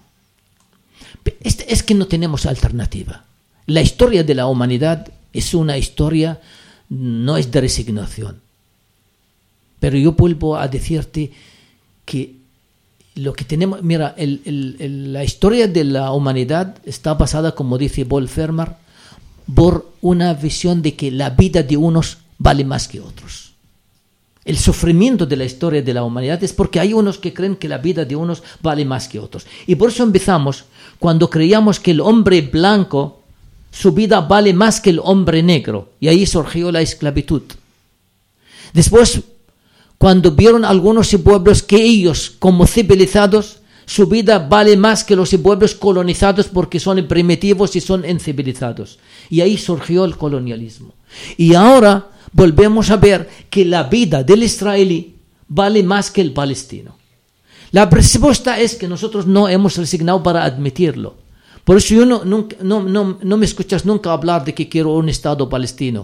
Es que no tenemos alternativa. La historia de la humanidad es una historia, no es de resignación. Pero yo vuelvo a decirte que lo que tenemos, mira, la historia de la humanidad está basada, como dice Wolframar, por una visión de que la vida de unos vale más que otros. El sufrimiento de la historia de la humanidad es porque hay unos que creen que la vida de unos vale más que otros. Y por eso empezamos cuando creíamos que el hombre blanco, su vida vale más que el hombre negro. Y ahí surgió la esclavitud. Después, cuando vieron algunos pueblos que ellos, como civilizados, su vida vale más que los pueblos colonizados porque son primitivos y son incivilizados. Y ahí surgió el colonialismo. Y ahora volvemos a ver que la vida del israelí vale más que el palestino. La respuesta es que nosotros no hemos resignado para admitirlo. Por eso yo no me escuchas nunca hablar de que quiero un Estado palestino.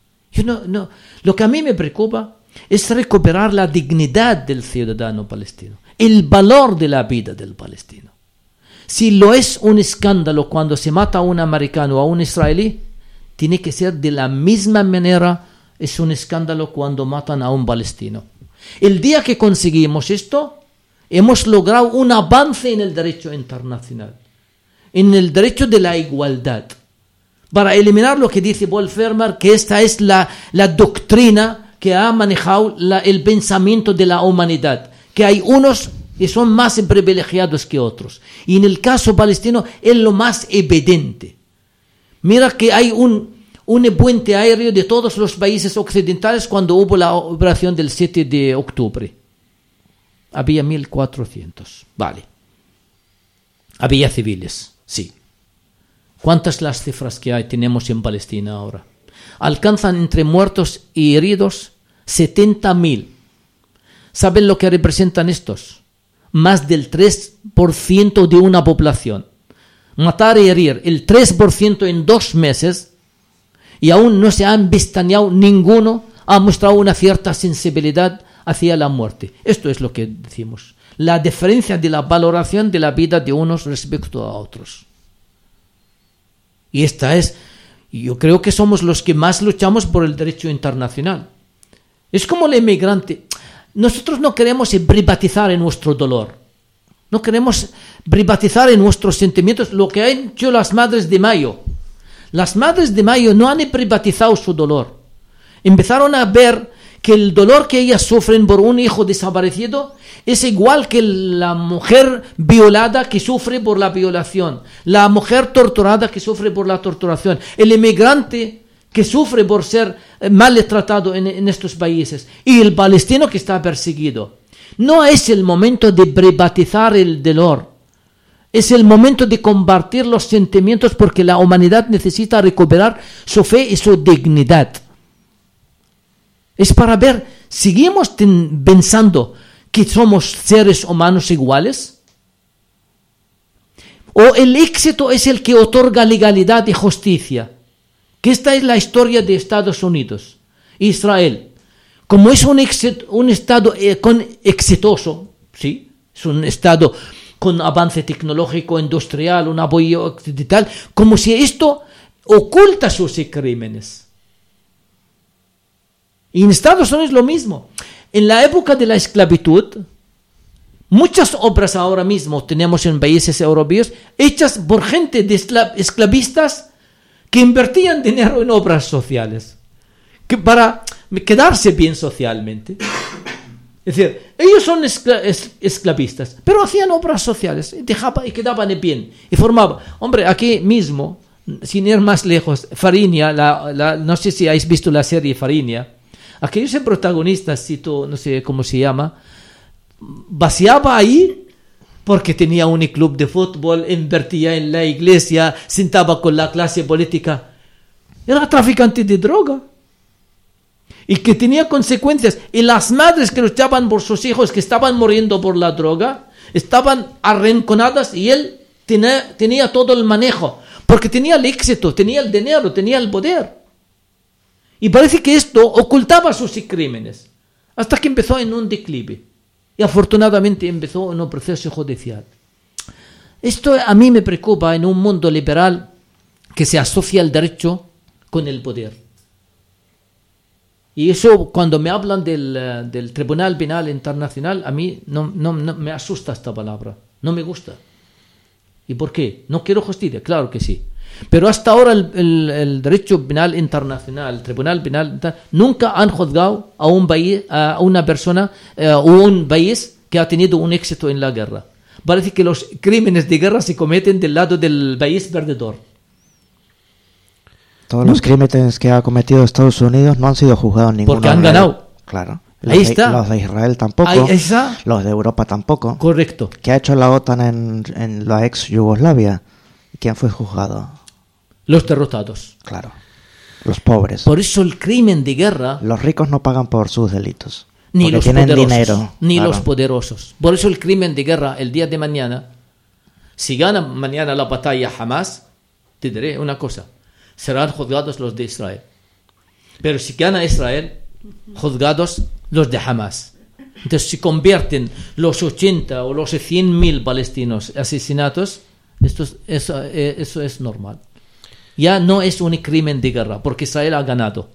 Lo que a mí me preocupa es recuperar la dignidad del ciudadano palestino, el valor de la vida del palestino. Si lo es un escándalo cuando se mata a un americano o a un israelí, tiene que ser de la misma manera. Es un escándalo cuando matan a un palestino. El día que conseguimos esto, hemos logrado un avance en el derecho internacional, en el derecho de la igualdad, para eliminar lo que dice Wolframar, que esta es la doctrina que ha manejado el pensamiento de la humanidad, que hay unos que son más privilegiados que otros. Y en el caso palestino es lo más evidente. Mira que hay un puente aéreo de todos los países occidentales cuando hubo la operación del 7 de octubre. Había 1.400, vale. Había civiles, sí. ¿Cuántas las cifras que tenemos en Palestina ahora? Alcanzan entre muertos y heridos 70.000. ¿Saben lo que representan estos? Más del 3% de una población. Matar y herir el 3% en 2 meses. Y aún no se han vistaneado ninguno, ha mostrado una cierta sensibilidad hacia la muerte. Esto es lo que decimos. La diferencia de la valoración de la vida de unos respecto a otros. Y yo creo que somos los que más luchamos por el derecho internacional. Es como el inmigrante. Nosotros no queremos privatizar en nuestro dolor. No queremos privatizar en nuestros sentimientos lo que han hecho las Madres de Mayo. Las Madres de Mayo no han privatizado su dolor. Empezaron a ver que el dolor que ellas sufren por un hijo desaparecido es igual que la mujer violada que sufre por la violación, la mujer torturada que sufre por la torturación, el inmigrante que sufre por ser maltratado en estos países y el palestino que está perseguido. No es el momento de privatizar el dolor. Es el momento de compartir los sentimientos porque la humanidad necesita recuperar su fe y su dignidad. Es para ver, ¿seguimos pensando que somos seres humanos iguales? ¿O el éxito es el que otorga legalidad y justicia? Que esta es la historia de Estados Unidos, Israel. Como es un estado exitoso, ¿sí? Es un estado con avance tecnológico, industrial, un apoyo occidental, como si esto oculta sus crímenes. Y en Estados Unidos lo mismo. En la época de la esclavitud, muchas obras ahora mismo tenemos en países europeos hechas por gente de esclavistas que invertían dinero en obras sociales, que para quedarse bien socialmente. Es decir, ellos son esclavistas, pero hacían obras sociales y quedaban bien. Y formaban, hombre, aquí mismo, sin ir más lejos, Fariña, no sé si habéis visto la serie Fariña, aquellos protagonistas, no sé cómo se llama, vaciaba ahí porque tenía un club de fútbol, invertía en la iglesia, sentaba con la clase política. Era traficante de droga. Y que tenía consecuencias. Y las madres que luchaban por sus hijos que estaban muriendo por la droga, estaban arrinconadas y él tenía todo el manejo. Porque tenía el éxito, tenía el dinero, tenía el poder. Y parece que esto ocultaba sus crímenes. Hasta que empezó en un declive. Y afortunadamente empezó en un proceso judicial. Esto a mí me preocupa en un mundo liberal que se asocia el derecho con el poder. Y eso, cuando me hablan del Tribunal Penal Internacional, a mí no me asusta esta palabra. No me gusta. ¿Y por qué? No quiero justicia, claro que sí. Pero hasta ahora el derecho penal internacional, el Tribunal Penal, nunca han juzgado a un país, a una persona o un país que ha tenido un éxito en la guerra. Parece que los crímenes de guerra se cometen del lado del país perdedor. Todos los crímenes que ha cometido Estados Unidos no han sido juzgados ninguno. Porque han ganado. Claro. Ahí está. Los de Israel tampoco. Ahí está. Los de Europa tampoco. Correcto. ¿Qué ha hecho la OTAN en la ex Yugoslavia? ¿Quién fue juzgado? Los derrotados. Claro. Los pobres. Por eso el crimen de guerra. Los ricos no pagan por sus delitos. Ni porque los tienen poderosos. Dinero. Ni claro. los poderosos. Por eso el crimen de guerra el día de mañana. Si gana mañana la batalla Hamas, te diré una cosa. Serán juzgados los de Israel. Pero si gana Israel, juzgados los de Hamas. Entonces, si convierten los 80 o los 100.000 palestinos asesinatos, eso es normal. Ya no es un crimen de guerra, porque Israel ha ganado.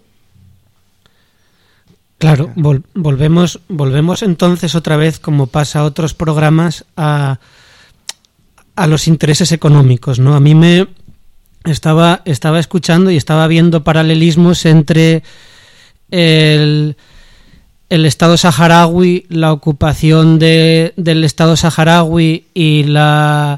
Claro, volvemos entonces otra vez, como pasa a otros programas, a los intereses económicos, ¿no? A mí me estaba escuchando y estaba viendo paralelismos entre el Estado saharaui, la ocupación del Estado saharaui y la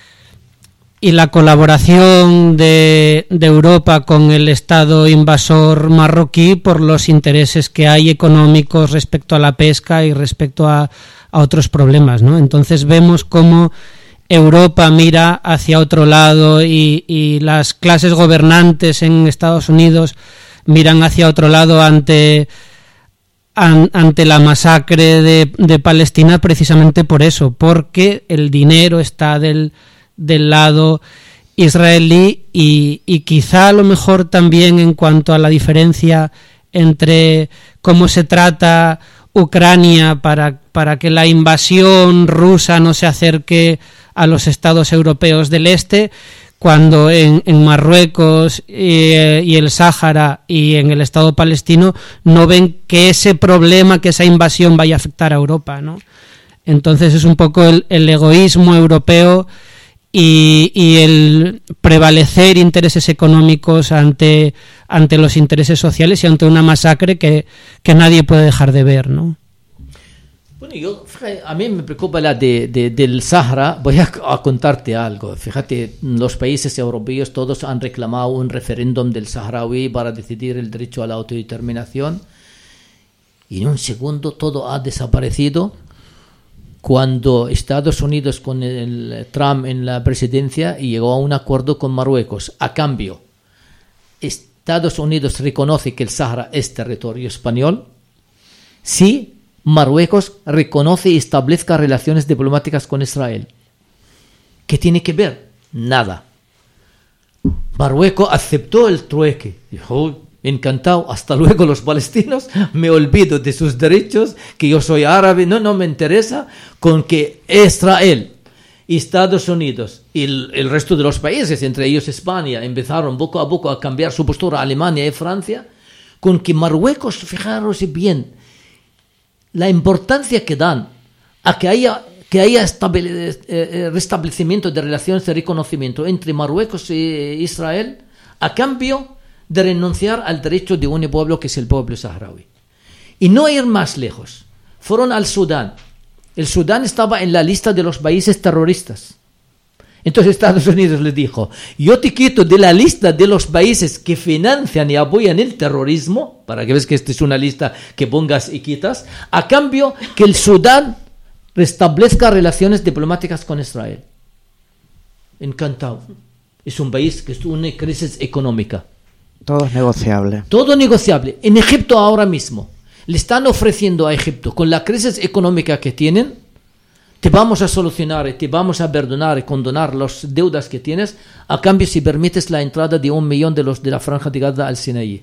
colaboración de Europa con el Estado invasor marroquí por los intereses que hay económicos respecto a la pesca y respecto a otros problemas, ¿no? Entonces vemos cómo Europa mira hacia otro lado y las clases gobernantes en Estados Unidos miran hacia otro lado ante la masacre de Palestina, precisamente por eso, porque el dinero está del lado israelí y quizá a lo mejor también en cuanto a la diferencia entre cómo se trata Ucrania para que la invasión rusa no se acerque a los estados europeos del este, cuando en Marruecos y el Sáhara y en el Estado palestino no ven que ese problema, que esa invasión vaya a afectar a Europa, ¿no? Entonces es un poco el egoísmo europeo y el prevalecer intereses económicos ante los intereses sociales y ante una masacre que nadie puede dejar de ver, ¿no? Bueno, a mí me preocupa la del Sahara. Voy a contarte algo. Fíjate, los países europeos todos han reclamado un referéndum del saharaui para decidir el derecho a la autodeterminación. Y en un segundo todo ha desaparecido cuando Estados Unidos con el Trump en la presidencia llegó a un acuerdo con Marruecos. A cambio, Estados Unidos reconoce que el Sáhara es territorio español si Marruecos reconoce y establezca relaciones diplomáticas con Israel. ¿Qué tiene que ver? Nada. Marruecos aceptó el trueque. Dijo, encantado, hasta luego los palestinos, me olvido de sus derechos, que yo soy árabe, no me interesa, con que Israel, Estados Unidos y el resto de los países, entre ellos España, empezaron poco a poco a cambiar su postura, Alemania y Francia, con que Marruecos, fijaros bien, la importancia que dan a que haya restablecimiento de relaciones de reconocimiento entre Marruecos e Israel a cambio de renunciar al derecho de un pueblo que es el pueblo saharaui. Y no ir más lejos. Fueron al Sudán. El Sudán estaba en la lista de los países terroristas. Entonces Estados Unidos le dijo, yo te quito de la lista de los países que financian y apoyan el terrorismo, para que veas que esta es una lista que pongas y quitas, a cambio que el Sudán restablezca relaciones diplomáticas con Israel. Encantado. Es un país que es una crisis económica. Todo es negociable. Todo negociable. En Egipto ahora mismo le están ofreciendo a Egipto, con la crisis económica que tienen, te vamos a solucionar y te vamos a perdonar y condonar las deudas que tienes, a cambio si permites la entrada de 1 millón de los de la Franja de Gaza al Sinaí.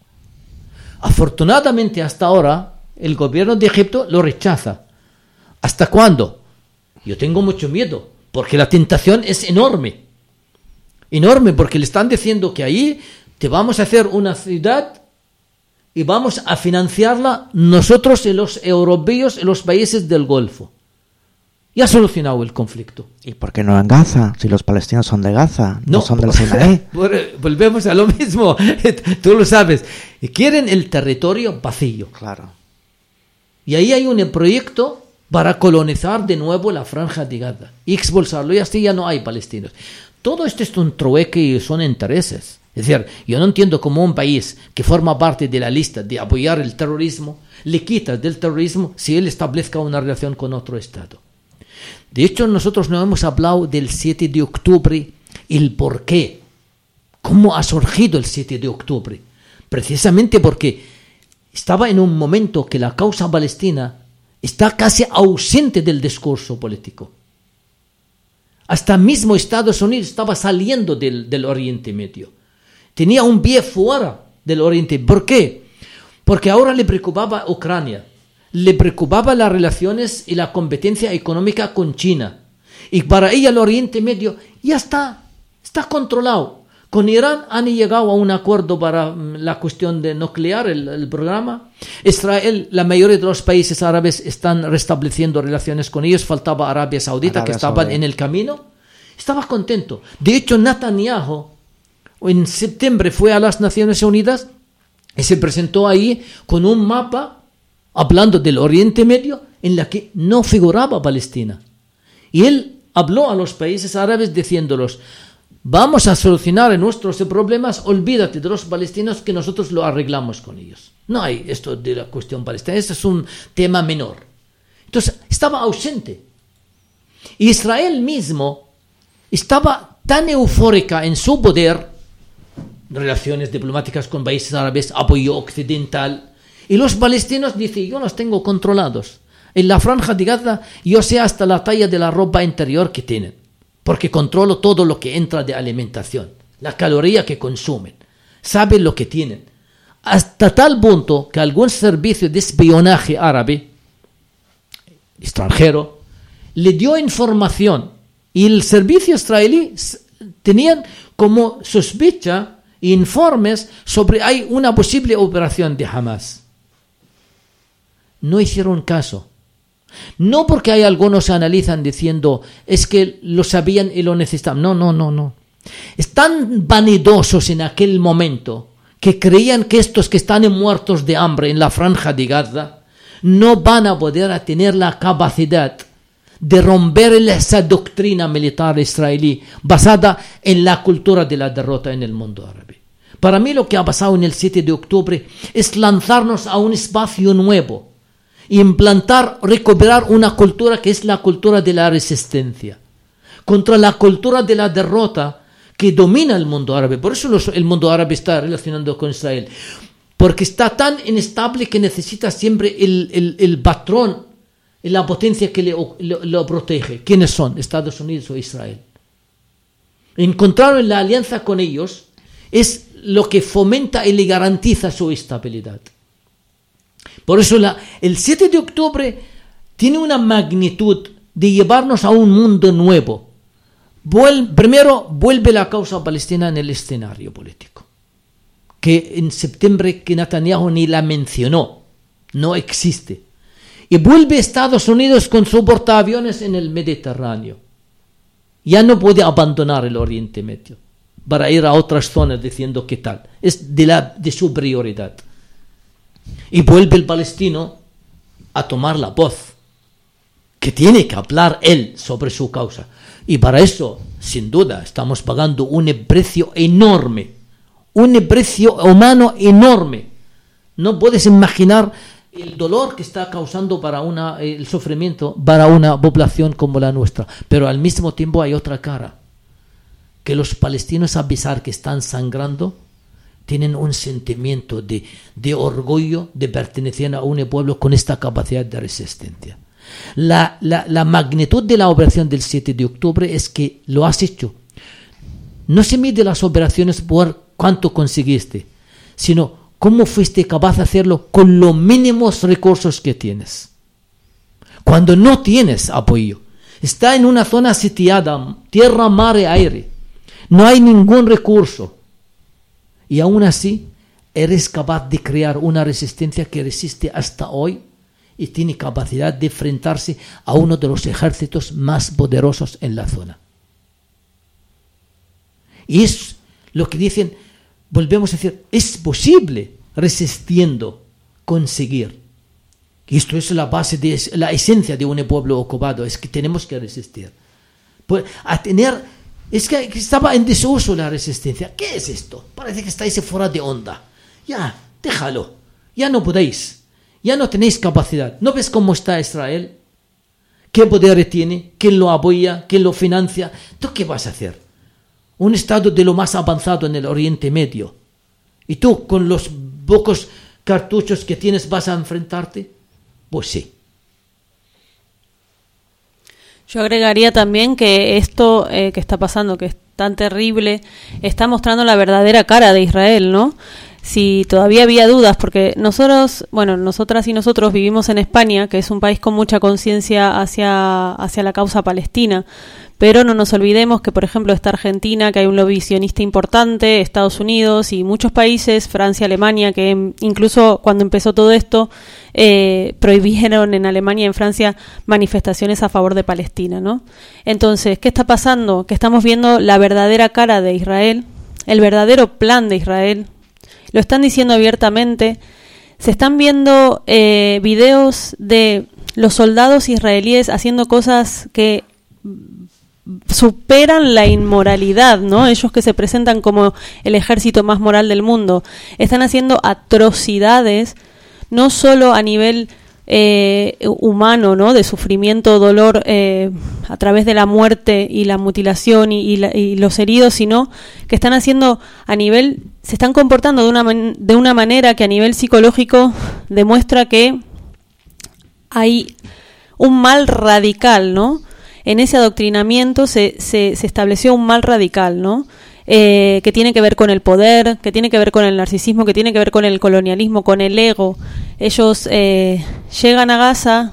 Afortunadamente hasta ahora el gobierno de Egipto lo rechaza. ¿Hasta cuándo? Yo tengo mucho miedo, porque la tentación es enorme. Enorme, porque le están diciendo que ahí te vamos a hacer una ciudad y vamos a financiarla nosotros y los europeos y los países del Golfo. Ya ha solucionado el conflicto. ¿Y por qué no en Gaza? Si los palestinos son de Gaza, no son del Sinaí. Volvemos a lo mismo. Tú lo sabes. Quieren el territorio vacío. Claro. Y ahí hay un proyecto para colonizar de nuevo la Franja de Gaza y expulsarlo. Y así ya no hay palestinos. Todo esto es un trueque y son intereses. Es decir, yo no entiendo cómo un país que forma parte de la lista de apoyar el terrorismo le quitas del terrorismo si él establezca una relación con otro Estado. De hecho, nosotros no hemos hablado del 7 de octubre, el por qué. ¿Cómo ha surgido el 7 de octubre? Precisamente porque estaba en un momento que la causa palestina está casi ausente del discurso político. Hasta mismo Estados Unidos estaba saliendo del Oriente Medio. Tenía un pie fuera del Oriente. ¿Por qué? Porque ahora le preocupaba Ucrania. Le preocupaba las relaciones y la competencia económica con China. Y para ella el Oriente Medio ya está controlado. Con Irán han llegado a un acuerdo para la cuestión de nuclear, el programa. Israel, la mayoría de los países árabes están restableciendo relaciones con ellos. Faltaba Arabia Saudita, que estaban en el camino. Estaba contento. De hecho, Netanyahu en septiembre fue a las Naciones Unidas y se presentó ahí con un mapa hablando del Oriente Medio, en la que no figuraba Palestina. Y él habló a los países árabes diciéndolos, vamos a solucionar nuestros problemas, olvídate de los palestinos que nosotros lo arreglamos con ellos. No hay esto de la cuestión palestina, este es un tema menor. Entonces, estaba ausente. Israel mismo estaba tan eufórica en su poder, relaciones diplomáticas con países árabes, apoyo occidental, y los palestinos dicen, yo los tengo controlados. En la Franja de Gaza yo sé hasta la talla de la ropa interior que tienen, porque controlo todo lo que entra de alimentación, la caloría que consumen, saben lo que tienen. Hasta tal punto que algún servicio de espionaje árabe, extranjero, le dio información y el servicio israelí tenían como sospecha e informes sobre hay una posible operación de Hamas. No hicieron caso. No porque hay algunos que analizan diciendo es que lo sabían y lo necesitaban. No. Están vanidosos en aquel momento que creían que estos que están muertos de hambre en la Franja de Gaza no van a poder tener la capacidad de romper esa doctrina militar israelí basada en la cultura de la derrota en el mundo árabe. Para mí lo que ha pasado en el 7 de octubre es lanzarnos a un espacio nuevo. implantar, recuperar una cultura que es la cultura de la resistencia, contra la cultura de la derrota que domina el mundo árabe. Por eso el mundo árabe está relacionando con Israel, porque está tan inestable que necesita siempre el patrón, la potencia que lo protege. ¿Quiénes son? Estados Unidos o Israel. Encontrar la alianza con ellos es lo que fomenta y le garantiza su estabilidad. Por eso el 7 de octubre tiene una magnitud de llevarnos a un mundo nuevo. Primero, vuelve la causa palestina en el escenario político, que en septiembre que Netanyahu ni la mencionó, no existe. Y vuelve Estados Unidos con su portaaviones en el Mediterráneo. Ya no puede abandonar el Oriente Medio para ir a otras zonas diciendo qué tal. Es de su prioridad. Y vuelve el palestino a tomar la voz, que tiene que hablar él sobre su causa. Y para eso, sin duda, estamos pagando un precio enorme, un precio humano enorme. No puedes imaginar el dolor que está causando el sufrimiento para una población como la nuestra. Pero al mismo tiempo hay otra cara, que los palestinos, a pesar que están sangrando, tienen un sentimiento de orgullo de pertenecer a un pueblo con esta capacidad de resistencia. La magnitud de la operación del 7 de octubre es que lo has hecho. No se mide las operaciones por cuánto conseguiste, sino cómo fuiste capaz de hacerlo con los mínimos recursos que tienes. Cuando no tienes apoyo, está en una zona sitiada, tierra, mar y aire, no hay ningún recurso, y aún así eres capaz de crear una resistencia que resiste hasta hoy y tiene capacidad de enfrentarse a uno de los ejércitos más poderosos en la zona. Y es lo que dicen, volvemos a decir, es posible resistiendo conseguir. Y esto es la base, la esencia de un pueblo ocupado, es que tenemos que resistir. Pues es que estaba en desuso la resistencia. ¿Qué es esto? Parece que estáis fuera de onda. Ya, déjalo. Ya no podéis. Ya no tenéis capacidad. ¿No ves cómo está Israel? ¿Qué poder tiene? ¿Quién lo apoya? ¿Quién lo financia? ¿Tú qué vas a hacer? Un estado de lo más avanzado en el Oriente Medio. ¿Y tú con los pocos cartuchos que tienes vas a enfrentarte? Pues sí. Yo agregaría también que esto que está pasando, que es tan terrible, está mostrando la verdadera cara de Israel, ¿no? Si todavía había dudas, porque nosotras y nosotros vivimos en España, que es un país con mucha conciencia hacia la causa palestina, pero no nos olvidemos que, por ejemplo, está Argentina, que hay un lobby sionista importante, Estados Unidos y muchos países, Francia, Alemania, que incluso cuando empezó todo esto, prohibieron en Alemania y en Francia manifestaciones a favor de Palestina, ¿no? Entonces, ¿qué está pasando? Que estamos viendo la verdadera cara de Israel, el verdadero plan de Israel. Lo están diciendo abiertamente. Se están viendo videos de los soldados israelíes haciendo cosas que superan la inmoralidad, ¿no? Ellos que se presentan como el ejército más moral del mundo, están haciendo atrocidades, no solo a nivel humano, ¿no? De sufrimiento, dolor a través de la muerte y la mutilación y los heridos, sino que están haciendo se están comportando de una manera que a nivel psicológico demuestra que hay un mal radical, ¿no? En ese adoctrinamiento se estableció un mal radical, ¿no? Que tiene que ver con el poder, que tiene que ver con el narcisismo, que tiene que ver con el colonialismo, con el ego. Ellos llegan a Gaza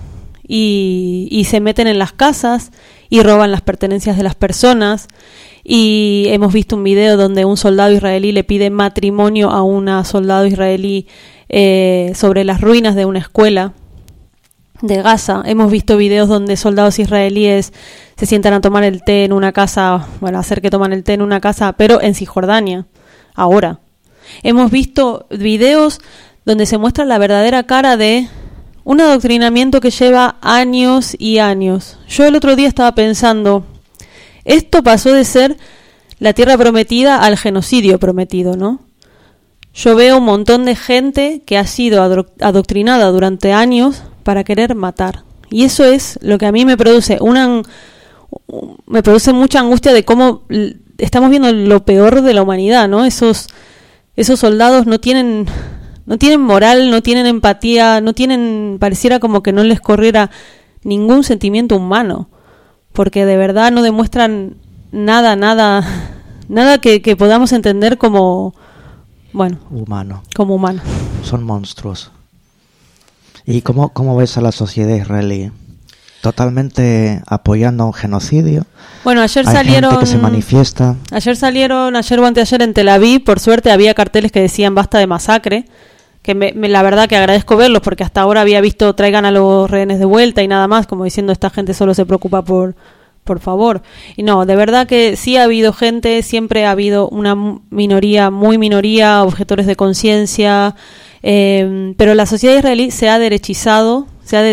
y se meten en las casas y roban las pertenencias de las personas. Y hemos visto un video donde un soldado israelí le pide matrimonio a una soldado israelí sobre las ruinas de una escuela de Gaza. Hemos visto videos donde soldados israelíes se sientan a tomar el té en una casa, hacer que toman el té en una casa, pero en Cisjordania, ahora. Hemos visto videos donde se muestra la verdadera cara de un adoctrinamiento que lleva años y años. Yo el otro día estaba pensando, esto pasó de ser la tierra prometida al genocidio prometido, ¿no? Yo veo un montón de gente que ha sido adoctrinada durante años para querer matar. Y eso es lo que a mí me produce mucha angustia de cómo estamos viendo lo peor de la humanidad, ¿no? Esos soldados no tienen moral, no tienen empatía, pareciera como que no les corriera ningún sentimiento humano, porque de verdad no demuestran nada que podamos entender como, bueno, como humano. Son monstruos. ¿Y cómo ves a la sociedad israelí? Totalmente apoyando un genocidio. Bueno, ayer Hay salieron gente que se manifiesta. Ayer o anteayer en Tel Aviv, por suerte había carteles que decían basta de masacre, que la verdad que agradezco verlos, porque hasta ahora había visto traigan a los rehenes de vuelta y nada más, como diciendo esta gente solo se preocupa por favor. Y no, de verdad que sí ha habido gente, siempre ha habido una minoría, muy minoría, objetores de conciencia, pero la sociedad israelí se ha derechizado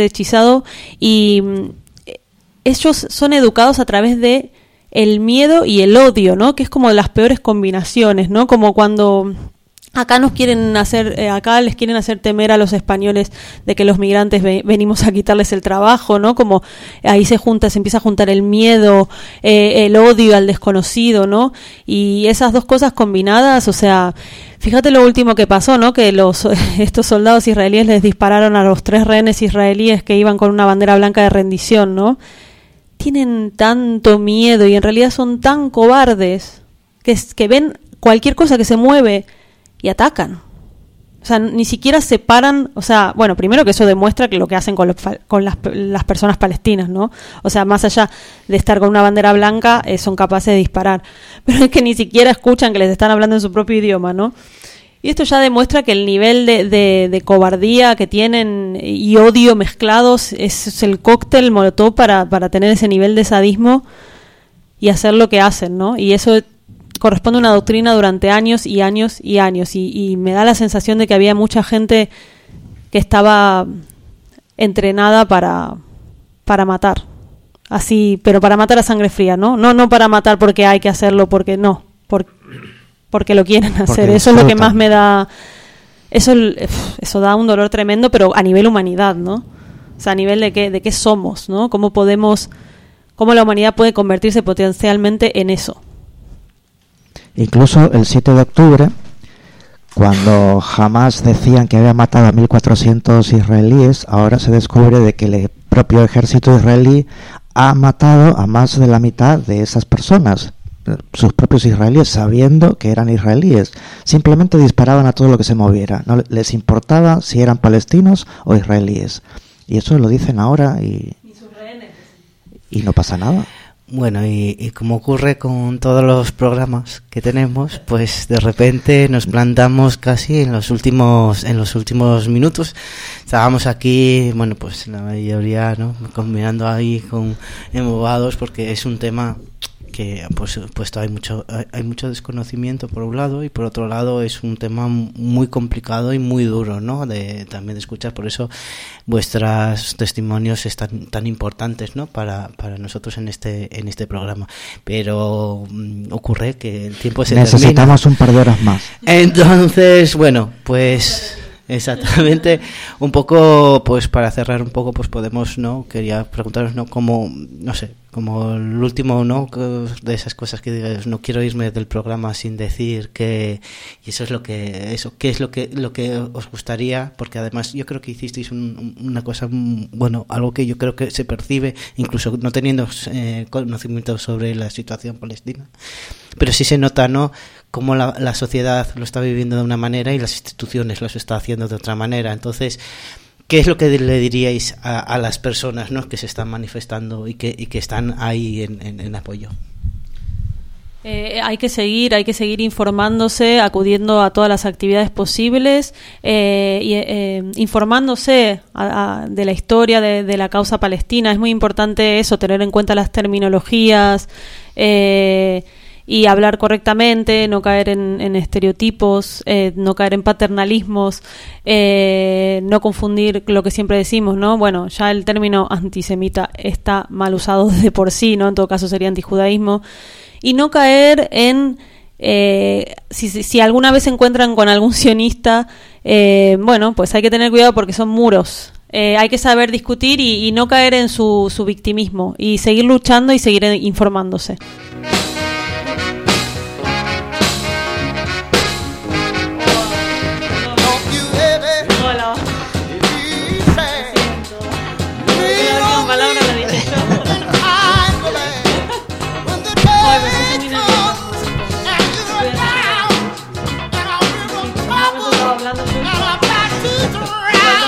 y ellos son educados a través de el miedo y el odio, ¿no? Que es como de las peores combinaciones, ¿no? Como cuando acá les quieren hacer temer a los españoles de que los migrantes venimos a quitarles el trabajo, ¿no? Como ahí se empieza a juntar el miedo, el odio al desconocido, ¿no? Y esas dos cosas combinadas, o sea, fíjate lo último que pasó, ¿no? Que estos soldados israelíes les dispararon a los 3 rehenes israelíes que iban con una bandera blanca de rendición, ¿no? Tienen tanto miedo y en realidad son tan cobardes que ven cualquier cosa que se mueve y atacan. O sea, ni siquiera se paran. O sea, bueno, primero que eso demuestra que lo que hacen con las personas palestinas, ¿no? O sea, más allá de estar con una bandera blanca, son capaces de disparar. Pero es que ni siquiera escuchan que les están hablando en su propio idioma, ¿no? Y esto ya demuestra que el nivel de cobardía que tienen y odio mezclados es el cóctel molotov para tener ese nivel de sadismo y hacer lo que hacen, ¿no? Y eso corresponde a una doctrina durante años y años y años, y me da la sensación de que había mucha gente que estaba entrenada para matar, así, pero para matar a sangre fría, ¿no? No para matar porque hay que hacerlo, porque lo quieren hacer. Porque eso es lo que más me da, eso da un dolor tremendo, pero a nivel humanidad, ¿no? O sea, a nivel de qué somos, ¿no? Cómo la humanidad puede convertirse potencialmente en eso. Incluso el 7 de octubre, cuando jamás decían que había matado a 1.400 israelíes, ahora se descubre de que el propio ejército israelí ha matado a más de la mitad de esas personas, sus propios israelíes, sabiendo que eran israelíes. Simplemente disparaban a todo lo que se moviera, no les importaba si eran palestinos o israelíes. Y eso lo dicen ahora y no pasa nada. Bueno, y como ocurre con todos los programas que tenemos, pues de repente nos plantamos casi en los últimos minutos. Estábamos aquí, bueno, pues la mayoría, ¿no?, combinando ahí con embobados, porque es un tema que pues hay mucho desconocimiento por un lado, y por otro lado es un tema muy complicado y muy duro, ¿no?, también de escuchar. Por eso vuestros testimonios están tan importantes, ¿no?, para nosotros en este programa. Pero ocurre que el tiempo se necesitamos termina. Un par de horas más. Entonces, bueno, pues exactamente, un poco, pues para cerrar un poco, pues podemos, ¿no?, quería preguntaros, ¿no?, como, no sé, como el último, ¿no?, de esas cosas que digas, no quiero irme del programa sin decir que, y eso es qué es lo que os gustaría, porque además yo creo que hicisteis una cosa, bueno, algo que yo creo que se percibe, incluso no teniendo conocimiento sobre la situación palestina, pero sí se nota, ¿no?, cómo la sociedad lo está viviendo de una manera y las instituciones lo está haciendo de otra manera. Entonces, ¿qué es lo que le diríais a las personas, ¿no?, que se están manifestando y que están ahí en apoyo? Hay que seguir informándose, acudiendo a todas las actividades posibles, informándose de la historia de la causa palestina. Es muy importante eso, tener en cuenta las terminologías, y hablar correctamente, no caer en estereotipos, no caer en paternalismos, no confundir lo que siempre decimos, ¿no? Bueno, ya el término antisemita está mal usado de por sí, ¿no? En todo caso sería antijudaísmo. Y no caer en... si alguna vez se encuentran con algún sionista, bueno, pues hay que tener cuidado porque son muros. Hay que saber discutir y no caer en su victimismo y seguir luchando y seguir informándose.